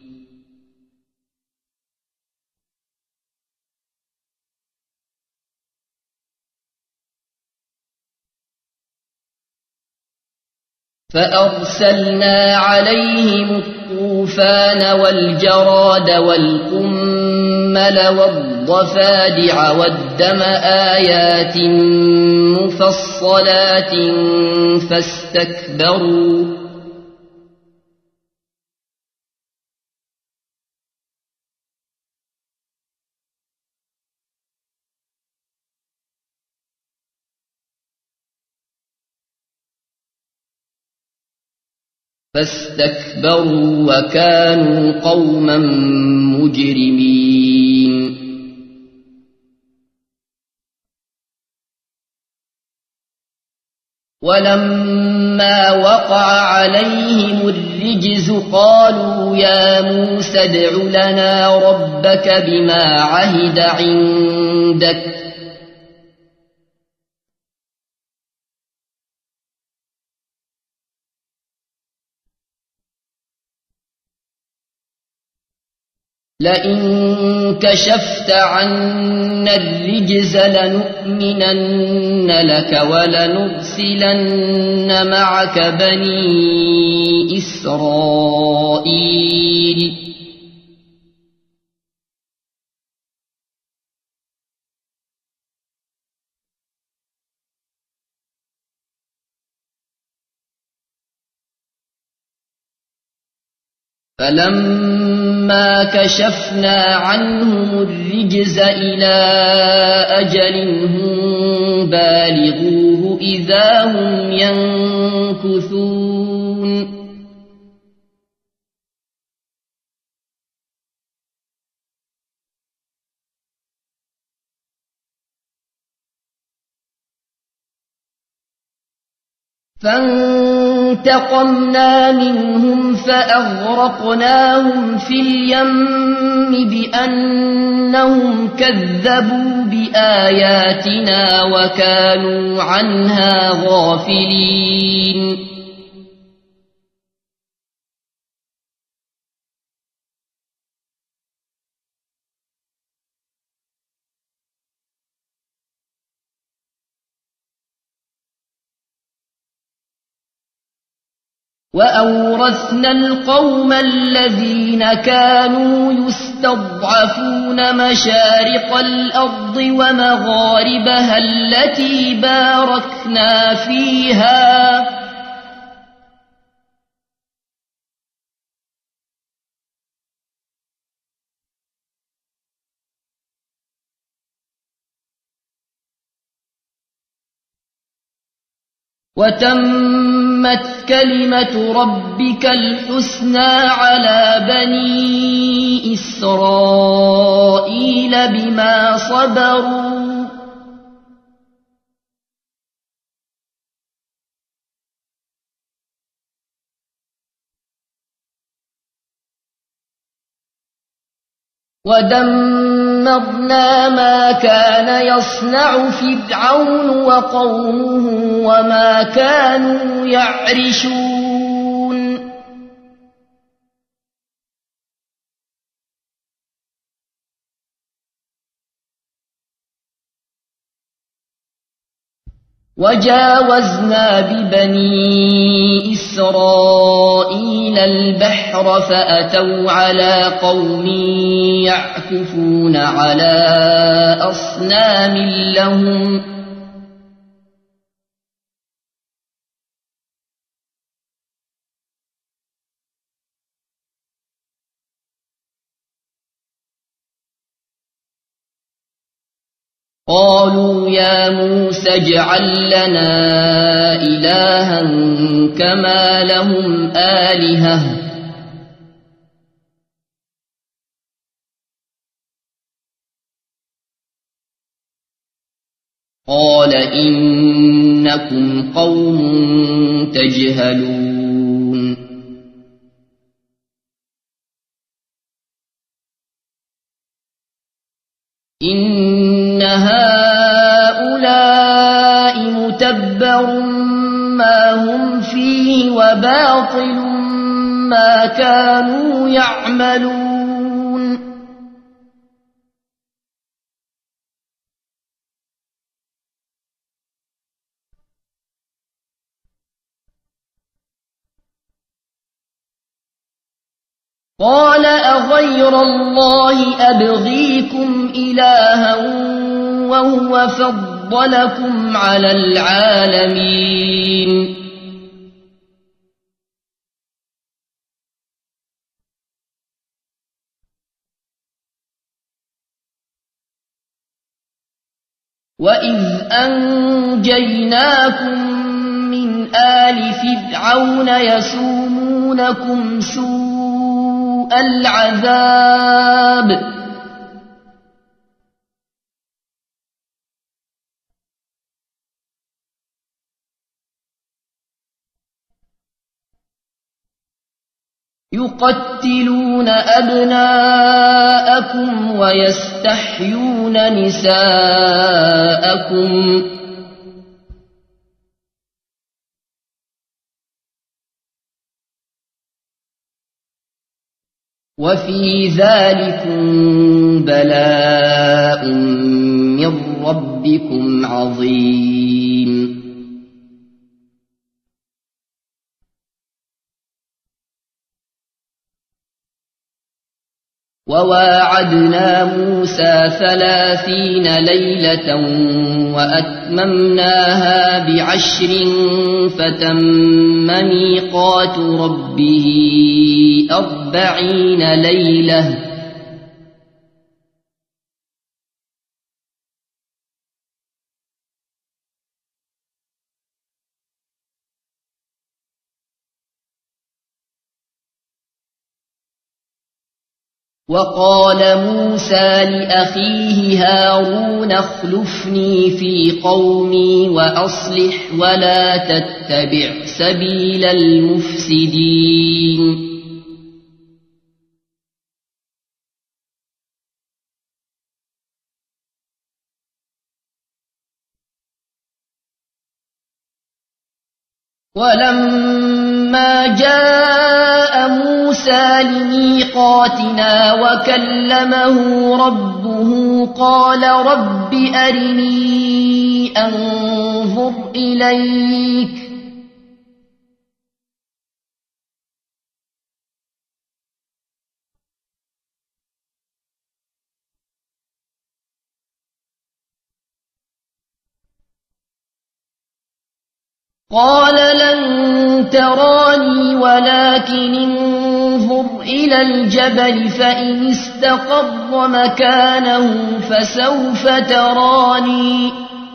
فأرسلنا عليهم الطوفان والجراد والقمل والضفادع والدم آيات مفصلات فاستكبروا وكانوا قوما مجرمين ولما وقع عليهم الرجز قالوا يا موسى ادع لنا ربك بما عهد عندك لئن كشفت عنا الرجز لنؤمنن لك ولنرسلن معك بني إسرائيل فلما كشفنا عنهم الرجز إلى أجل هم بالغوه إذا هم ينكثون فانتقمنا منهم فأغرقناهم في اليم بأنهم كذبوا بآياتنا وكانوا عنها غافلين وأورثنا القوم الذين كانوا يستضعفون مشارق الأرض ومغاربها التي باركنا فيها وتمت كلمة ربك الحسنى على بني إسرائيل بما صبروا ودمرنا ما كان يصنع فرعون وقومه وما كانوا يعرشون وجاوزنا ببني إسرائيل البحر فأتوا على قوم يعكفون على أصنام لهم قالوا يا موسى اجعل لنا إلها كما لهم آلهة قال إنكم قوم تجهلون إن هؤلاء متبر ما هم فيه وباطل ما كانوا يعملون قال أغير الله أبغيكم إلها وهو فضلكم على العالمين وإذ أنجيناكم من آل فرعون يسومونكم سوء العذاب يقتلون أبناءكم ويستحيون نساءكم وفي ذلكم بلاء من ربكم عظيم وواعدنا موسى 30 ليلة وأتممناها ب10 فتم ميقات ربه 40 ليلة وقال موسى لأخيه هارون اخلفني في قومي وأصلح ولا تتبع سبيل المفسدين ولما جاء موسى لميقاتنا وكلمه ربه قال رب أرني أنظر إليك قال لن تراني ولكن انظر إلى الجبل فإن استقر مكانه فسوف تراني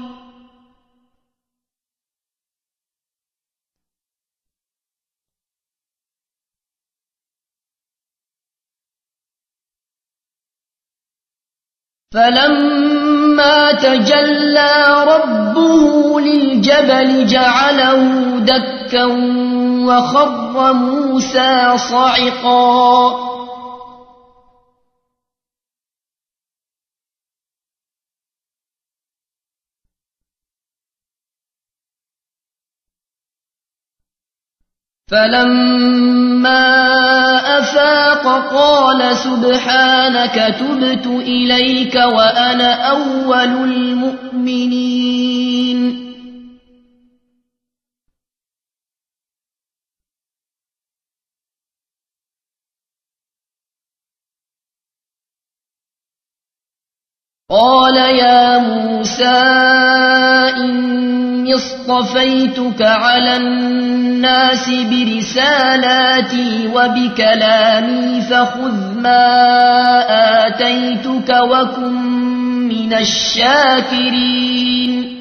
فلما تجلى ربه للجبل جعله دكا وخر موسى صعقا فلما أفاق قال سبحانك تبت إليك وأنا أول المؤمنين. قال يا موسى إني اصطفيتك على الناس برسالاتي وبكلامي فخذ ما آتيتك وكن من الشاكرين.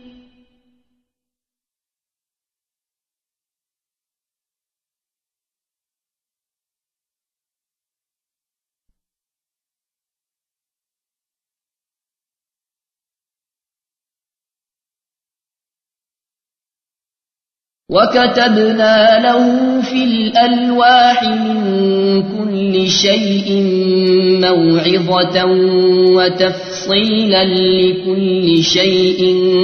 وكتبنا له في الألواح من كل شيء موعظة وتفصيلا لكل شيء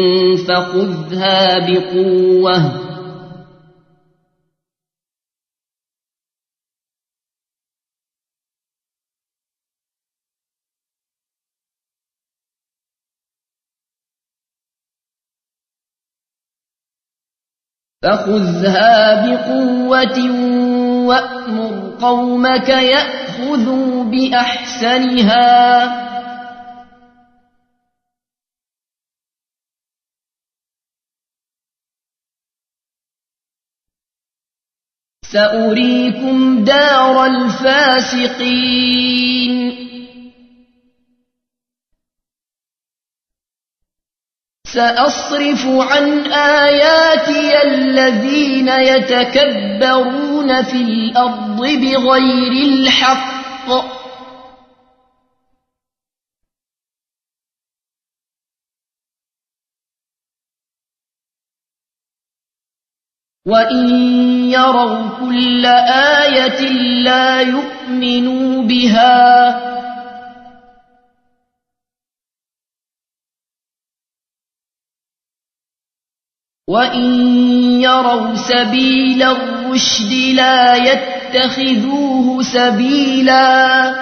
فخذها بقوة وأمر قومك يأخذوا بأحسنها. سأريكم دار الفاسقين. سأصرف عن آياتي الذين يتكبرون في الأرض بغير الحق وإن يروا كل آية لا يؤمنوا بها وإن يروا سبيل الرشد لا يتخذوه سبيلا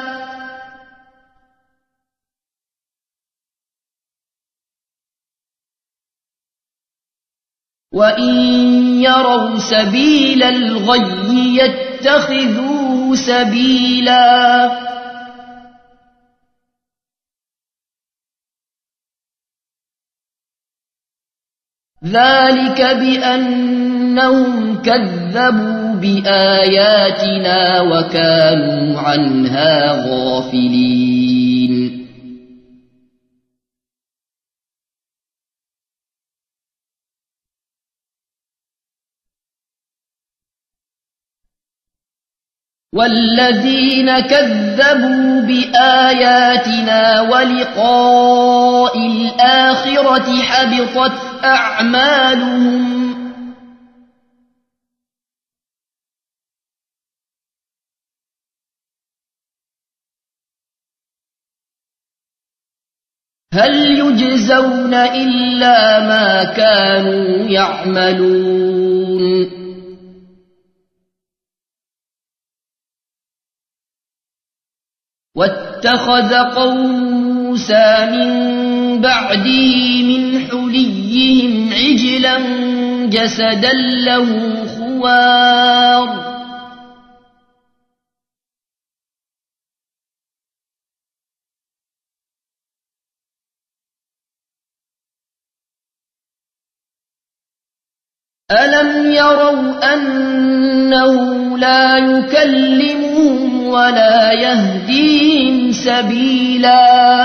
وإن يروا سبيل الغي يتخذوه سبيلا. ذلك بأنهم كذبوا بآياتنا وكانوا عنها غافلين. والذين كذبوا بآياتنا ولقاء الآخرة حبطت أعمالهم هل يجزون إلا ما كانوا يعملون. واتخذ قوم موسى من بعده من حليهم عجلا جسدا له خوار ألم يروا أنه لا يكلمهم ولا يهديهم سبيلا.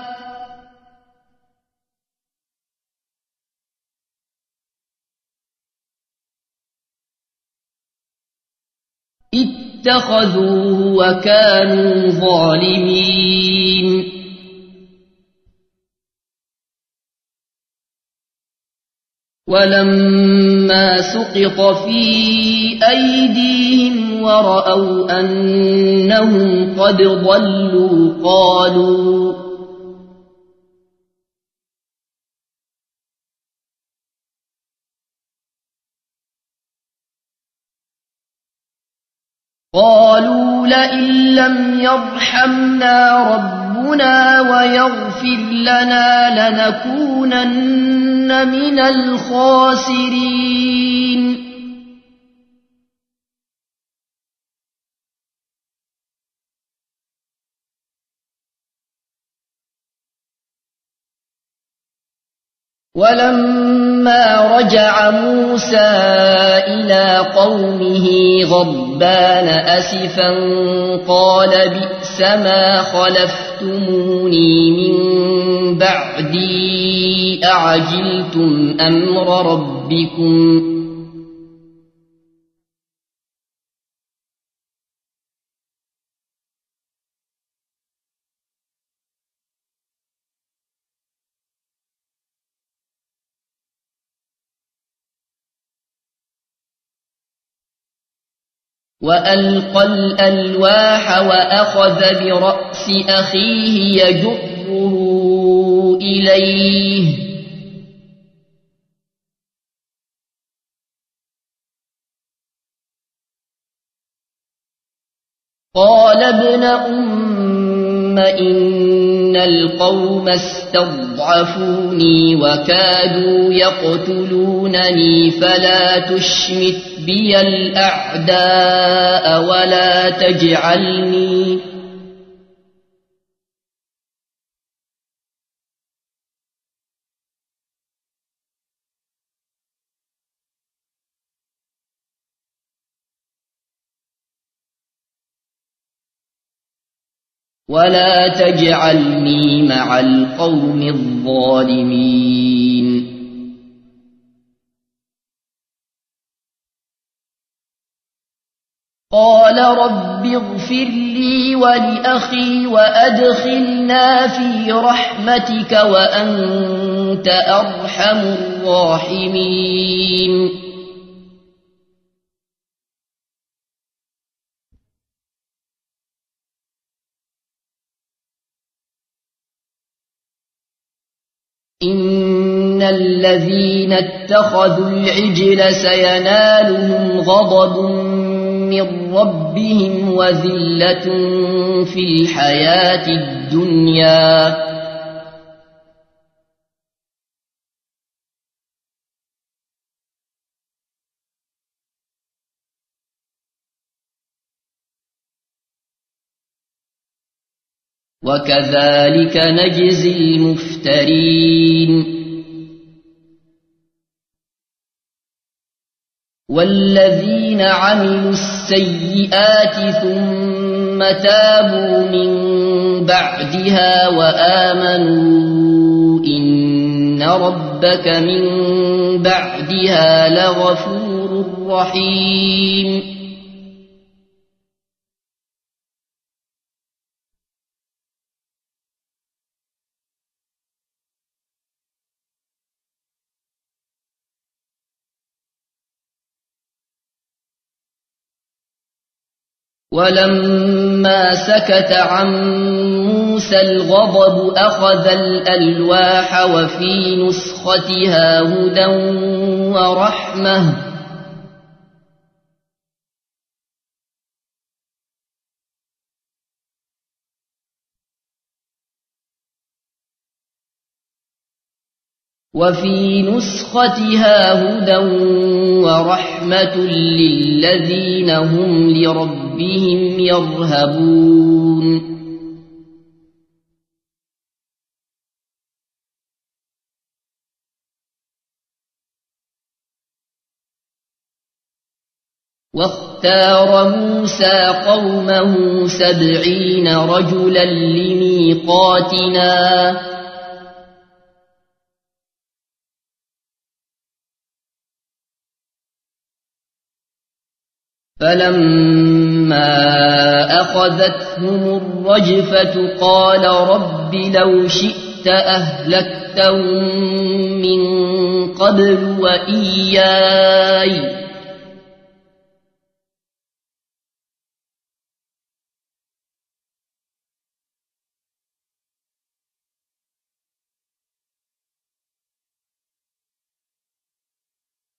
اتخذوه وكانوا ظالمين. ولما سقط في أيديهم ورأوا أنهم قد ضلوا قالوا لئن لم يرحمنا ربنا ويغفر لنا لنكونن من الخاسرين ولما رجع موسى إلى قومه غضبان أسفا قال بئس ما خلفتموني من بعدي أعجلتم أمر ربكم وألقى الألواح وأخذ برأس أخيه يجره إليه قال ابن أم إن القوم استضعفوني وكادوا يقتلونني فلا تشمت بي الأعداء ولا تجعلني مع القوم الظالمين قال رب اغفر لي ولأخي وأدخلنا في رحمتك وأنت أرحم الراحمين إن الذين اتخذوا العجل سينالهم غضب من ربهم وذلة في الحياة الدنيا وكذلك نجزي المفترين والذين عملوا السيئات ثم تابوا من بعدها وآمنوا إن ربك من بعدها لغفور رحيم ولما سكت عن موسى الغضب أخذ الألواح وفي نسختها هدى ورحمة للذين هم لربهم يرهبون واختار موسى قومه 70 رجلا لميقاتنا فلما أخذتهم الرجفة قال رب لو شئت أهلكتهم من قبل وإياي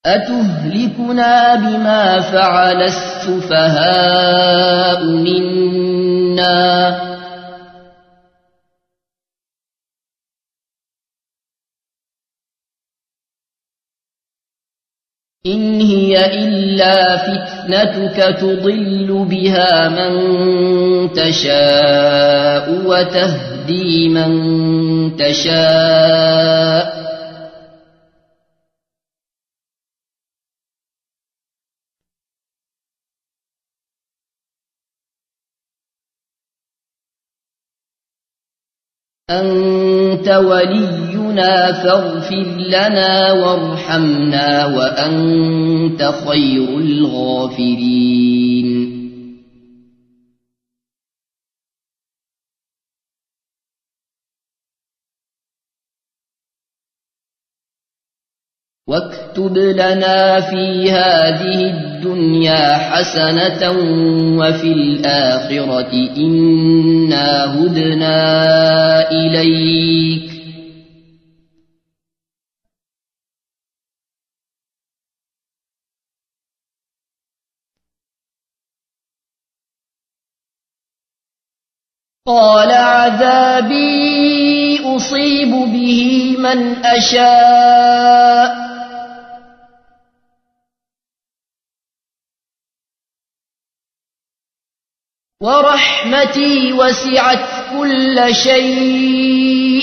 أتهلكنا بما فعل السفهاء منا إن هي إلا فتنتك تضل بها من تشاء وتهدي من تشاء أنت ولينا فاغفر لنا وارحمنا وأنت خير الغافرين واكتب لنا في هذه الدنيا حسنة وفي الآخرة إنا هدنا إليك قال عذابي أصيب به من أشاء ورحمتي وسعت كل شيء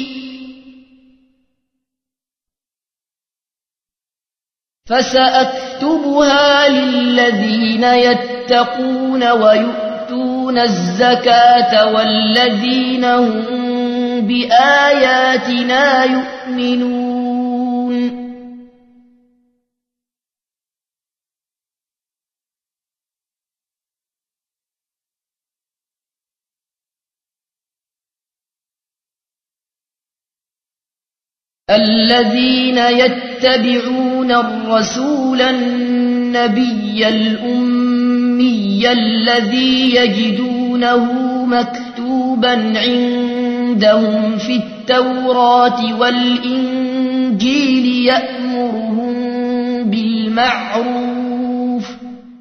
فسأكتبها للذين يتقون ويؤتون الزكاة والذين هم بآياتنا يؤمنون الذين يتبعون الرسول النبي الأمي الذي يجدونه مكتوبا عندهم في التوراة والإنجيل يأمرهم بالمعروف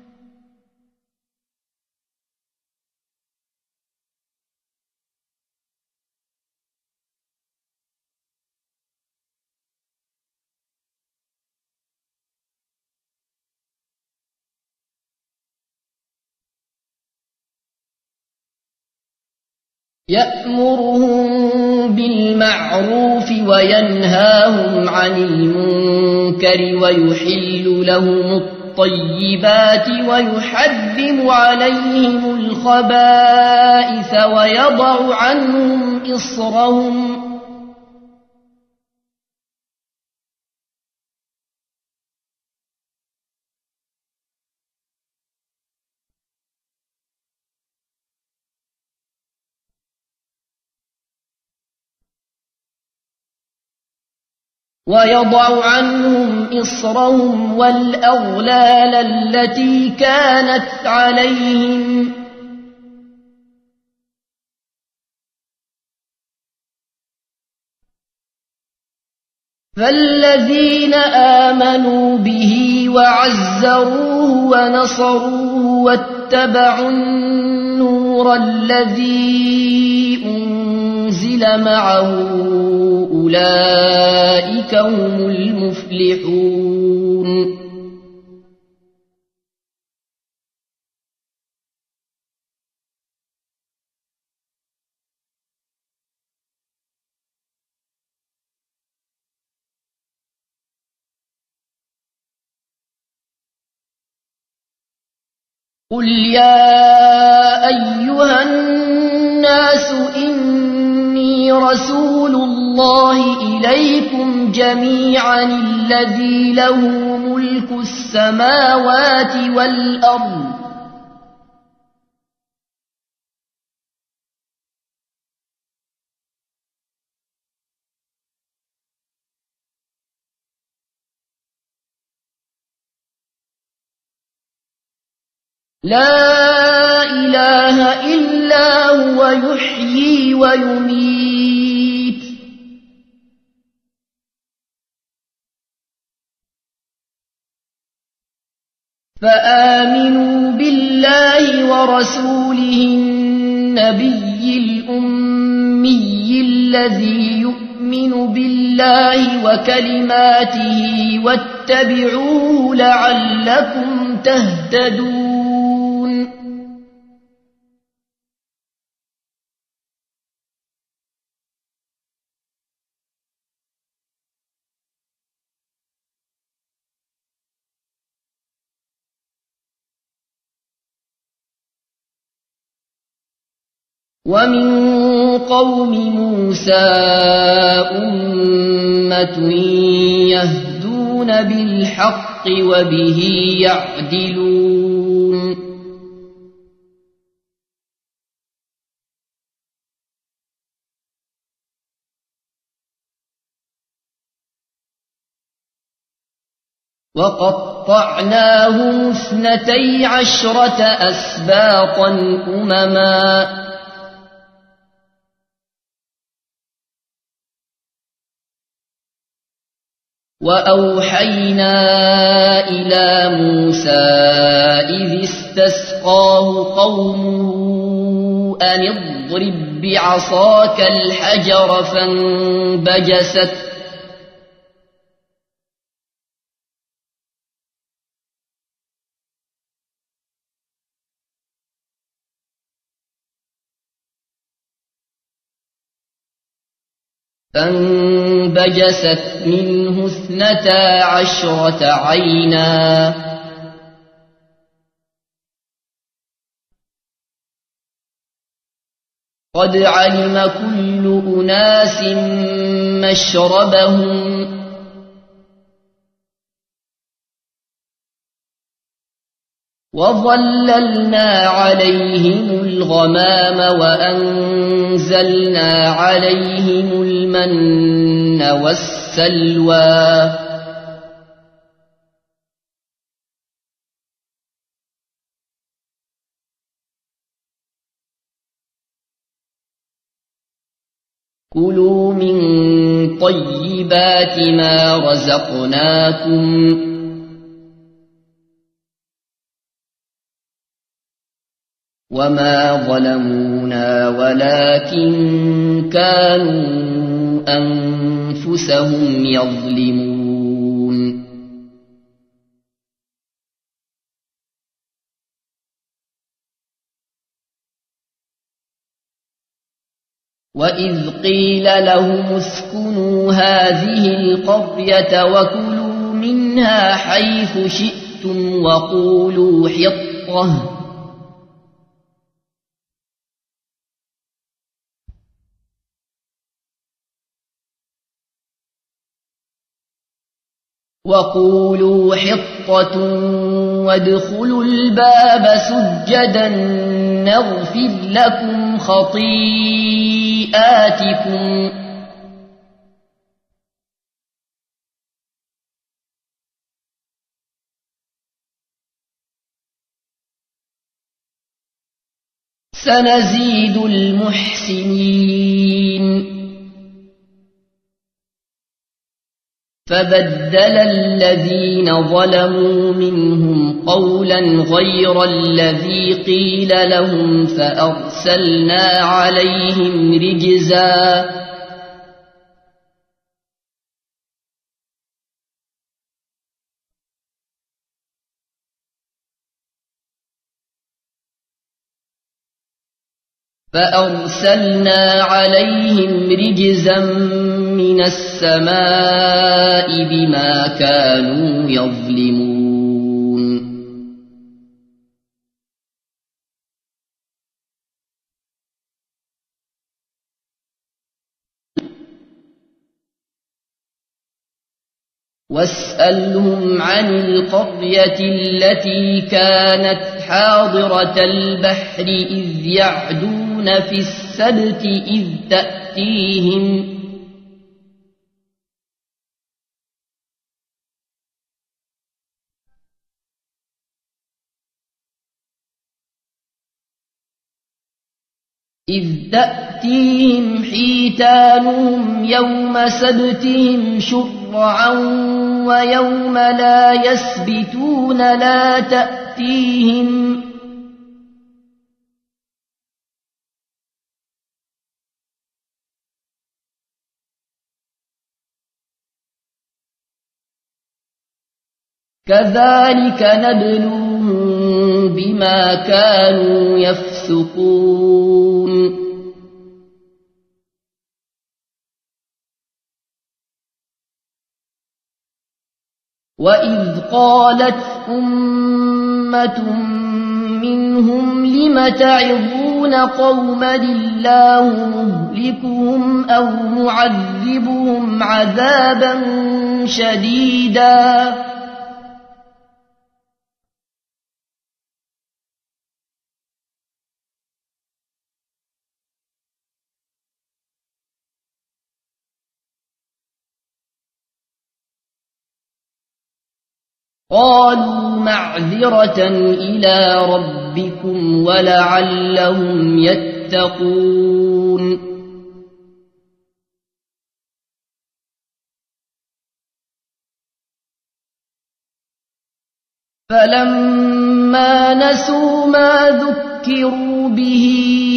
وينهاهم عن المنكر ويحل لهم الطيبات ويحرم عليهم الخبائث ويضع عنهم إصرهم والأغلال التي كانت عليهم فالذين آمنوا به وعزروه ونصروه واتبعوا النور الذي أنزل معه أولئك هم المفلحون قل يا أيها الناس إني رسول الله إليكم جميعا الذي له ملك السماوات والأرض لا إله إلا هو يحيي ويميت فآمنوا بالله ورسوله النبي الأمي الذي يؤمن بالله وكلماته واتبعوه لعلكم تهتدون. ومن قوم موسى أمة يهدون بالحق وبه يعدلون. وقطعناهم 12 أسباطا أمما وأوحينا إلى موسى إذ استسقاه قومه أن اضرب بعصاك الحجر فانبجست منه 12 عينا قد علم كل أناس مشربهم وظللنا عليهم الغمام وأنزلنا عليهم المن والسلوى كلوا من طيبات ما رزقناكم وما ظلمونا ولكن كانوا أنفسهم يظلمون. وإذ قيل لهم اسكنوا هذه القرية وكلوا منها حيث شئتم وقولوا حطة وادخلوا الباب سجدا نغفر لكم خطيئاتكم سنزيد المحسنين. فبدل الذين ظلموا منهم قولا غير الذي قيل لهم فأرسلنا عليهم رجزا من السماء بما كانوا يظلمون. واسألهم عن القرية التي كانت حاضرة البحر إذ يعدون في السبت إذ تأتيهم إذ تأتيهم حيتانهم يوم سبتهم شرعا ويوم لا يسبتون لا تأتيهم كذلك نبلوهم بما كانوا يفسقون وإذ قالت أمة منهم لم تعظون قوما الله مهلكهم أو معذبهم عذابا شديدا قالوا معذرة إلى ربكم ولعلهم يتقون فلما نسوا ما ذكروا به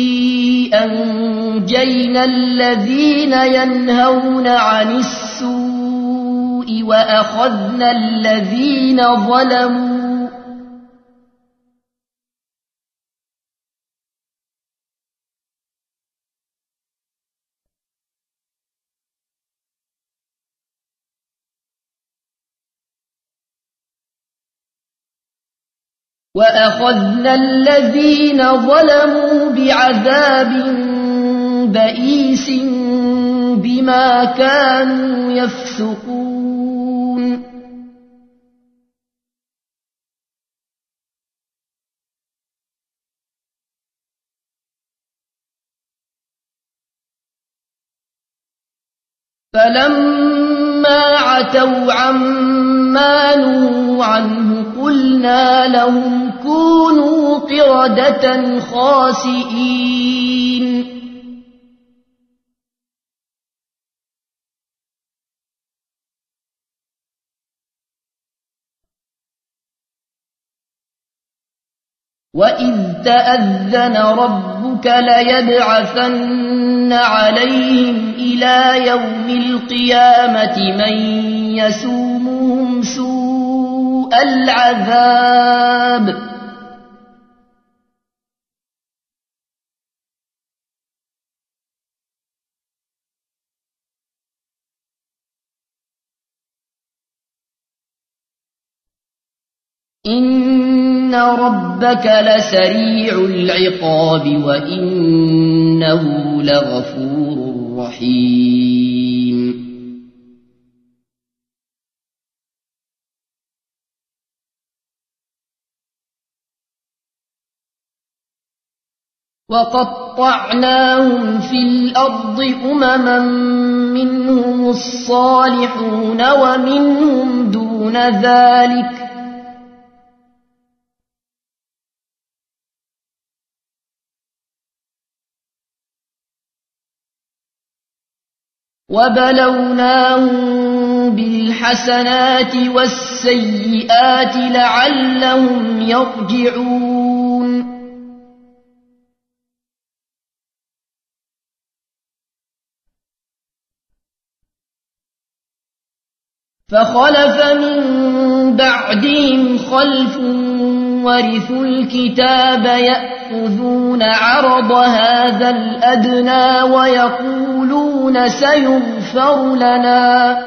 أنجينا الذين ينهون عن السوء وأخذنا الذين ظلموا بعذاب بئيس بما كانوا يفسقون فلما عتوا عما نهوا عنه قلنا لهم كونوا قردة خاسئين وإذ تأذن ربك ليبعثن عليهم إلى يوم القيامة من يسومهم سوء العذاب إن ربك لسريع العقاب وإنه لغفور رحيم وقطعناهم في الأرض أمما منهم الصالحون ومنهم دون ذلك وبلوناهم بالحسنات والسيئات لعلهم يرجعون فخلف من بعدهم خلف ورثوا الكتاب يأخذون عرض هذا الأدنى ويقولون سيغفر لنا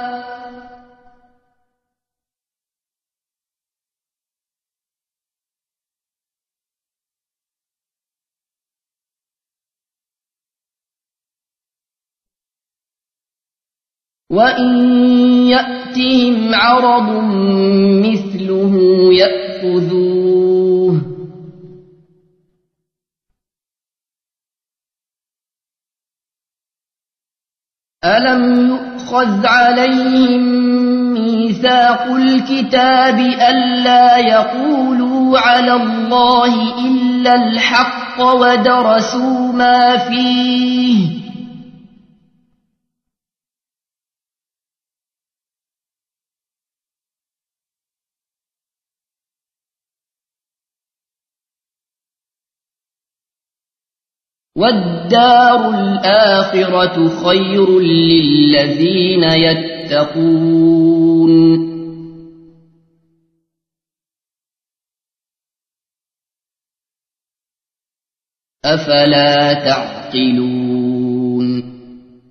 وإن يأتهم عرض مثله يأخذوه ألم يؤخذ عليهم ميثاق الكتاب ألا يقولوا على الله إلا الحق الحق ودرسوا ما فيه والدار الآخرة خير للذين يتقون أفلا تعقلون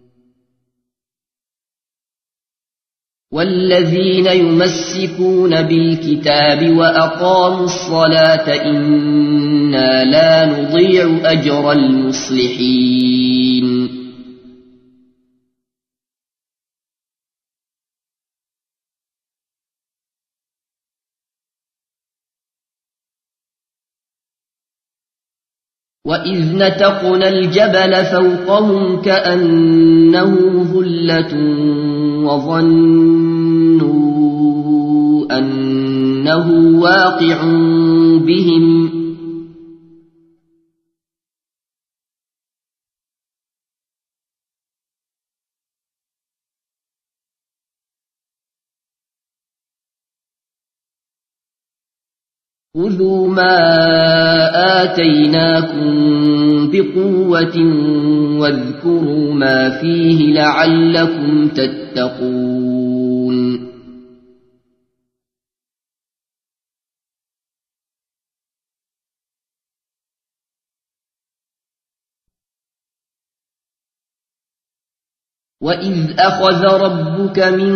والذين يمسكون بالكتاب وأقاموا الصلاة إنا لا نضيع أجر المصلحين وإذ نتقنا الجبل فوقهم كأنه ظلة وظنوا أنه واقع بهم خذوا ما آتيناكم بقوة واذكروا ما فيه لعلكم تتقون وإذ أخذ ربك من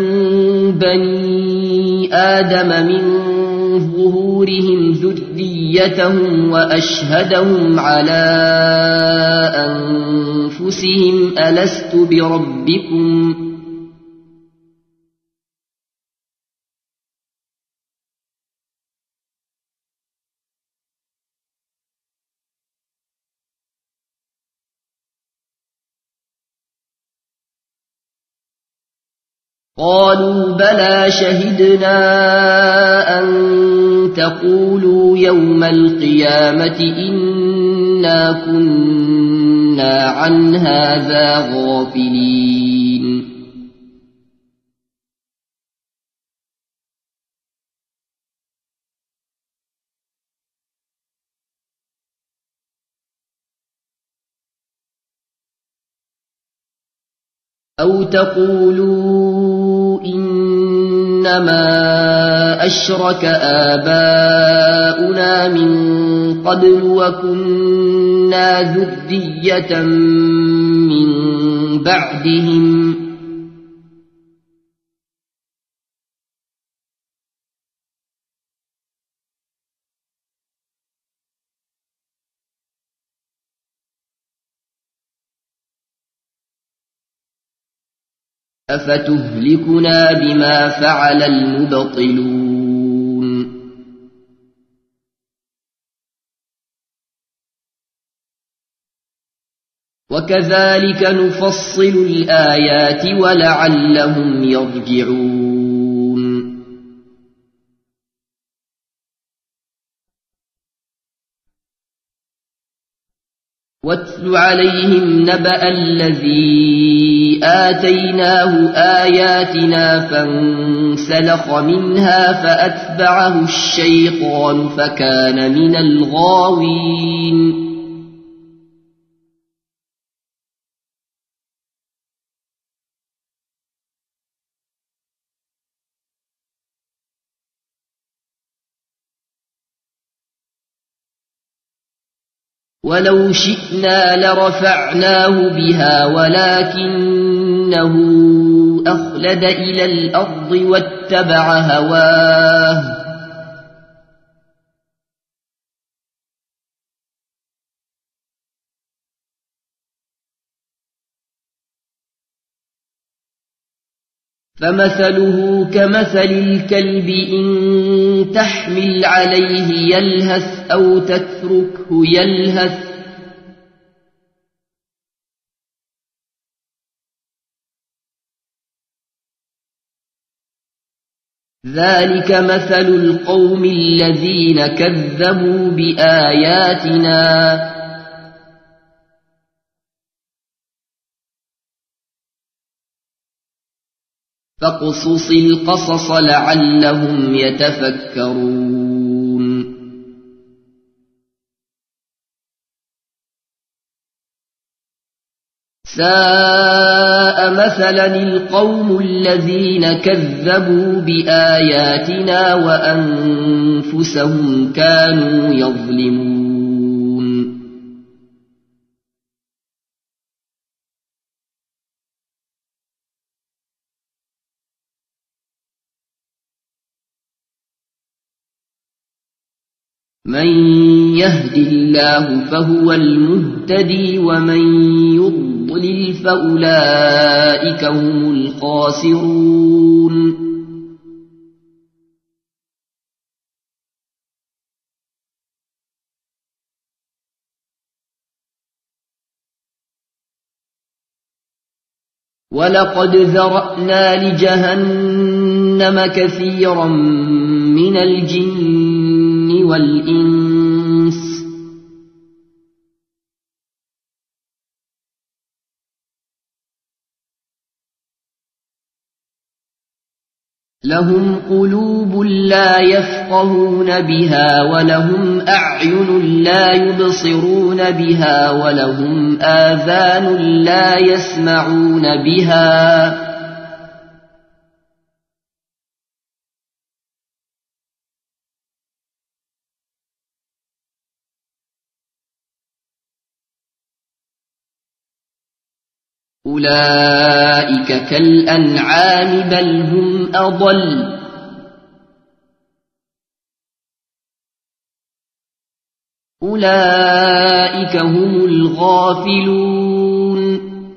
بني آدم من ظهورهم ذريتهم وأشهدهم على أنفسهم ألست بربكم قالوا بلى شهدنا أن تقولوا يوم القيامة إنا كنا عن هذا غافلين أو تقولوا إنما أشرك آباؤنا من قبل وكنا ذرية من بعدهم أفتهلكنا بما فعل المبطلون وكذلك نفصل الآيات ولعلهم يرجعون واتل عليهم نبأ الذي آتيناه آياتنا فانسلخ منها فأتبعه الشيطان فكان من الغاوين ولو شئنا لرفعناه بها ولكنه أخلد إلى الأرض واتبع هواه فمثله كمثل الكلب إن تحمل عليه يلهث أو تتركه يلهث ذلك مثل القوم الذين كذبوا بآياتنا فاقصص القصص لعلهم يتفكرون ساء مثلا القوم الذين كذبوا بآياتنا وأنفسهم كانوا يظلمون من يهد الله فهو المهتدي ومن يضلل فأولئك هم الخاسرون ولقد ذرأنا لجهنم كثيرا من الجن والإنس لهم قلوب لا يفقهون بها ولهم أعين لا يبصرون بها ولهم آذان لا يسمعون بها أولئك كالأنعام بل هم أضل أولئك هم الغافلون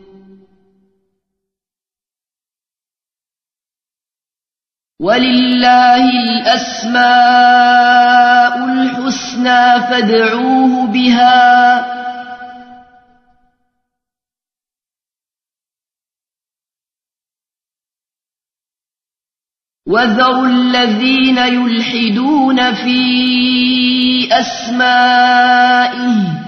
ولله الأسماء الحسنى فادعوه بها وذروا الذين يلحدون في أسمائه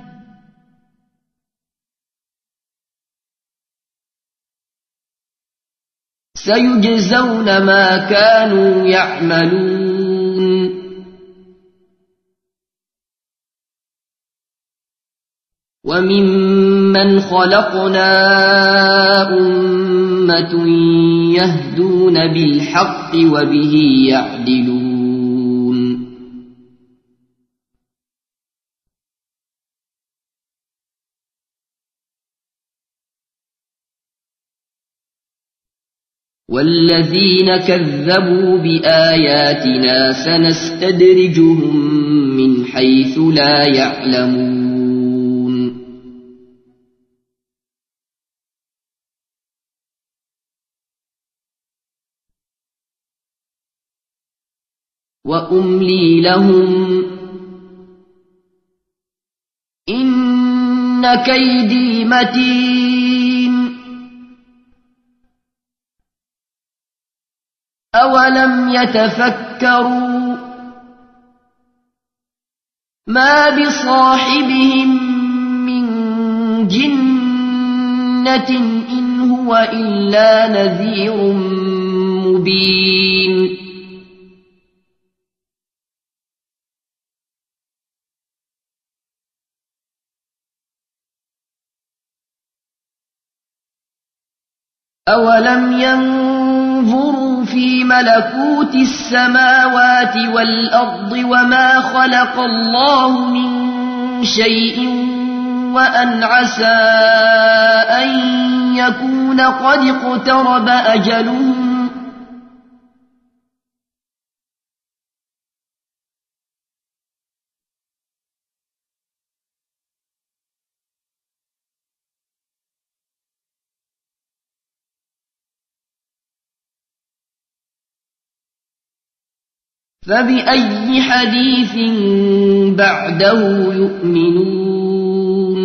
سيجزون ما كانوا يعملون وممن خلقنا أمة يهدون بالحق وبه يعدلون والذين كذبوا بآياتنا سنستدرجهم من حيث لا يعلمون وأملي لهم إن كيدي متين أولم يتفكروا ما بصاحبهم من جنة إن هو إلا نذير مبين أولم ينظروا في ملكوت السماوات والأرض وما خلق الله من شيء وأن عسى أن يكون قد اقترب أجلهم فبأي حديث بعده يؤمنون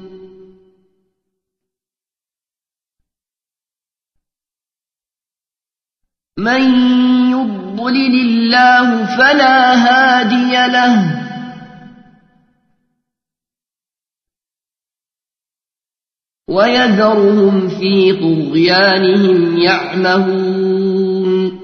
من يضلل الله فلا هادي له ويذرهم في طغيانهم يعمهون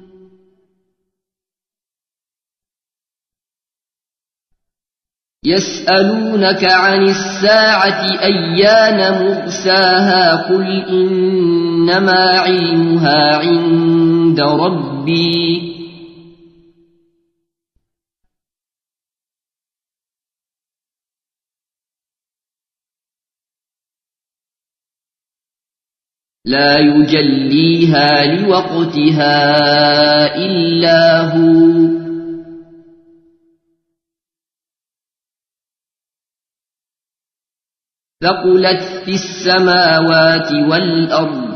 يسألونك عن الساعة أيان مرساها قل إنما علمها عند ربي لا يجليها لوقتها إلا هو ثقلت في السماوات والأرض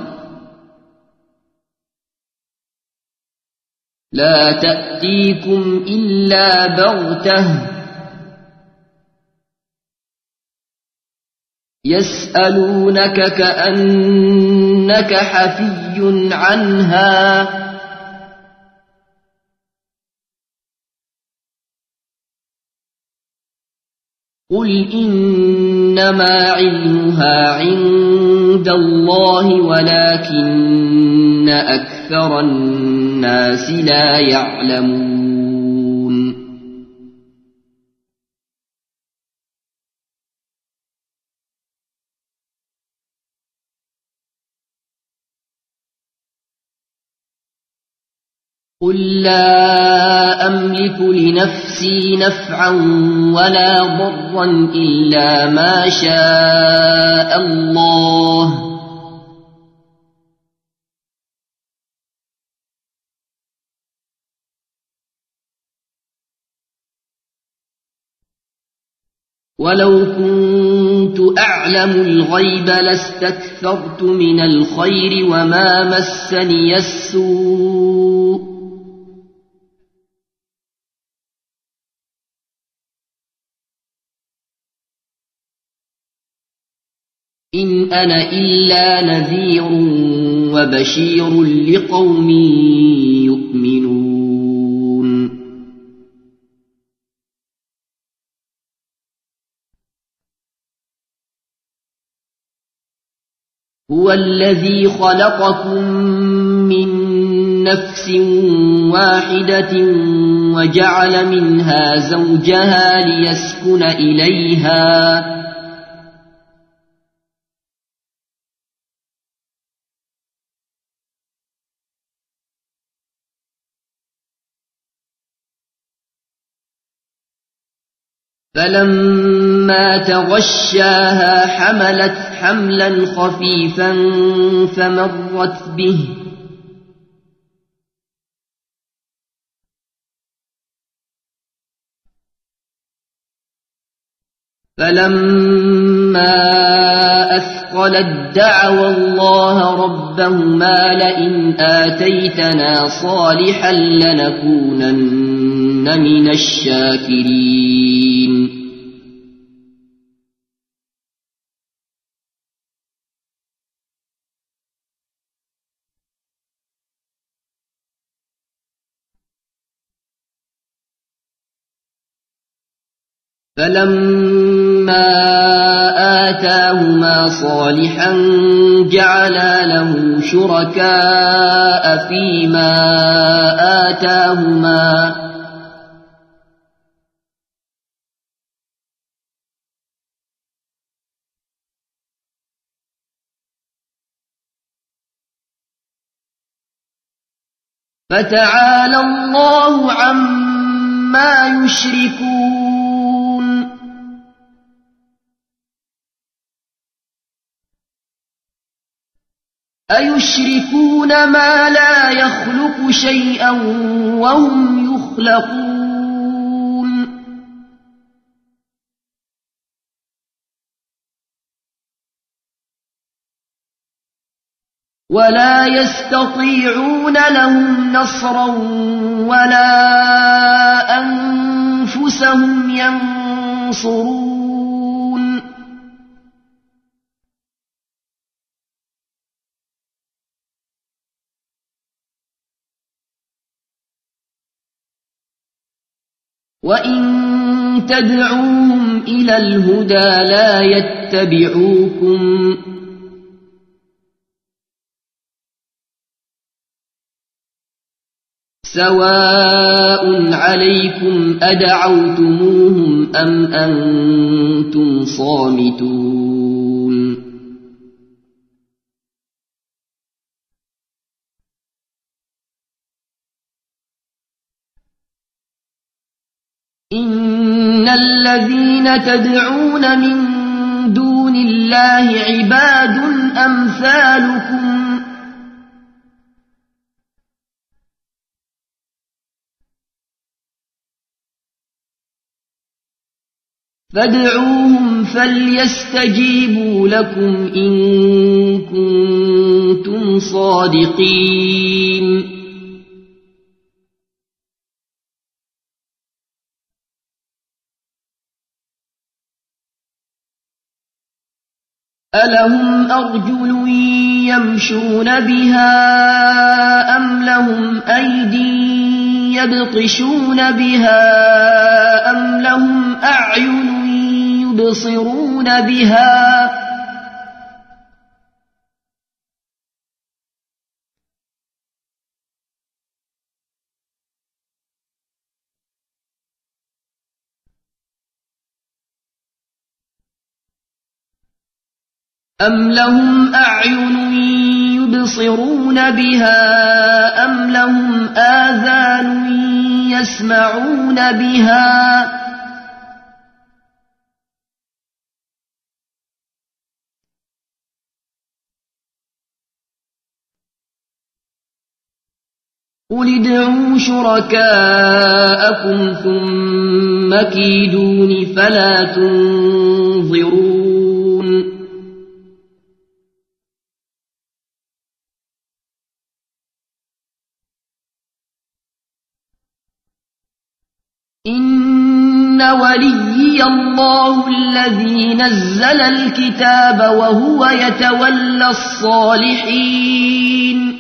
لا تأتيكم إلا بغتة يسألونك كأنك حفي عنها قل إنما علمها عند الله ولكن أكثر الناس لا يعلمون قل لا أملك لنفسي نفعا ولا ضرا إلا ما شاء الله ولو كنت أعلم الغيب لاستكثرت من الخير وما مسني السوء إن أنا إلا نذير وبشير لقوم يؤمنون هو الذي خلقكم من نفس واحدة وجعل منها زوجها ليسكن إليها فلما تغشاها حملت حملا خفيفا فمرت به فلما أثقلت دعوا الله ربهما لئن آتيتنا صالحا لنكونن من الشاكرين فلما آتاهما صالحا جعلا له شركاء فيما آتاهما فتعالى الله عما يشركون أيشركون ما لا يخلق شيئا وهم يخلقون ولا يستطيعون لهم نصرا ولا أنفسهم ينصرون وإن تدعوهم إلى الهدى لا يتبعوكم سواء عليكم أدعوتموهم أم أنتم صامتون إن الذين تدعون من دون الله عباد أمثالكم فادعوهم فليستجيبوا لكم إن كنتم صادقين ألهم أرجل يمشون بها أم لهم أيدي يبطشون بها أم لهم أعين يبصرون بها أم لهم أعين يبصرون بها أم لهم آذان يسمعون بها قل ادعوا شركاءكم ثم كيدون فلا تنظرون إن وليي الله الذي نزل الكتاب وهو يتولى الصالحين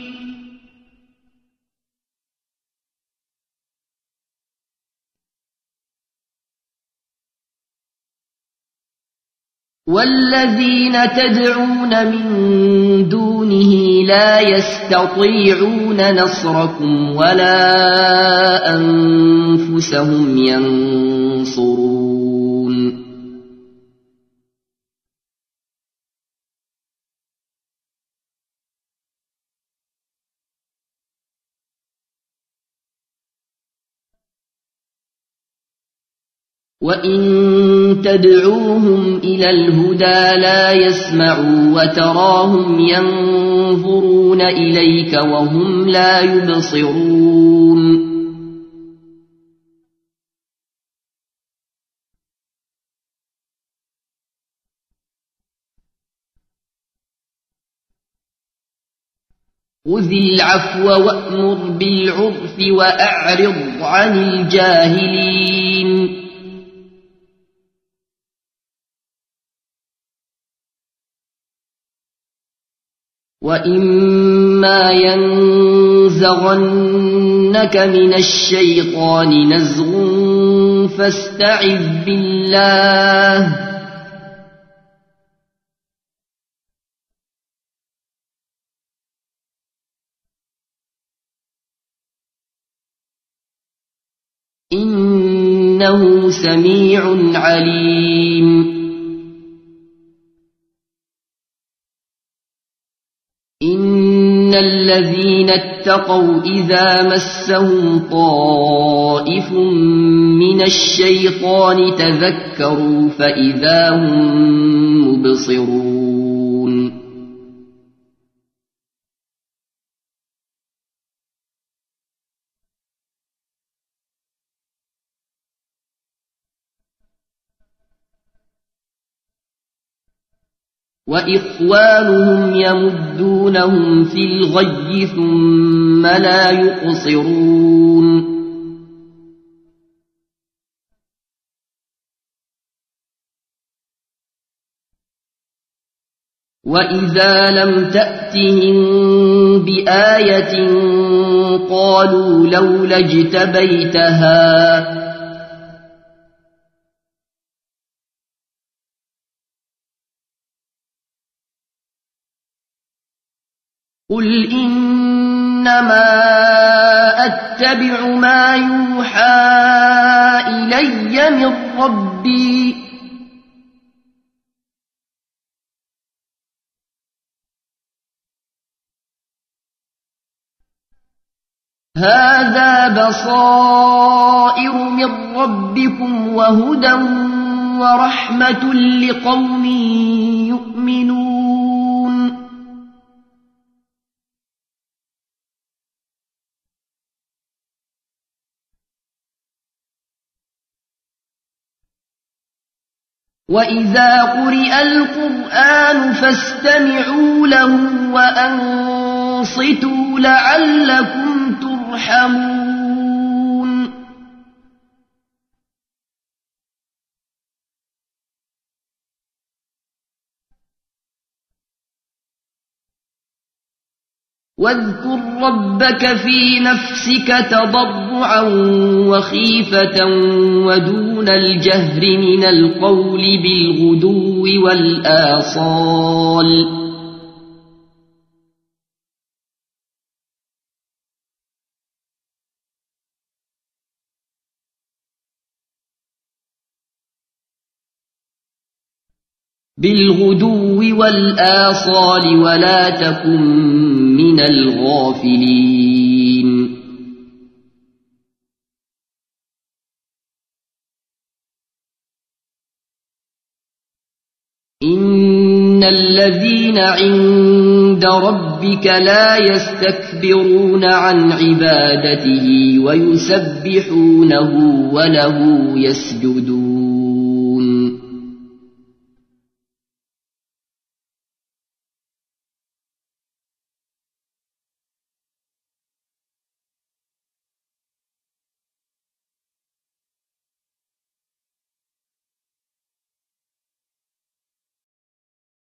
والذين تدعون من دونه لا يستطيعون نصركم ولا أنفسهم ينصرون وإن تدعوهم إلى الهدى لا يسمعوا وتراهم ينظرون إليك وهم لا يبصرون خذ العفو وأمر بالعرف وأعرض عن الجاهلين وإما ينزغنك من الشيطان نزغ فاستعذ بالله إنه سميع عليم إن الذين اتقوا إذا مسهم طائف من الشيطان تذكروا فإذا هم مبصرون وإخوانهم يمدونهم في الغي ثم لا يقصرون وإذا لم تأتهم بآية قالوا لولا اجتبيتها قل إنما أتبع أتبع ما يوحى إلي من ربي هذا بصائر من ربكم وهدى ورحمة لقوم يؤمنون وإذا قرئ القرآن فاستمعوا له وأنصتوا لعلكم ترحمون واذكر ربك في نفسك تضرعا وخيفة ودون الجهر من القول بالغدو والآصال ولا تكن من الغافلين إن الذين عند ربك لا يستكبرون عن عبادته ويسبحونه وله يسجدون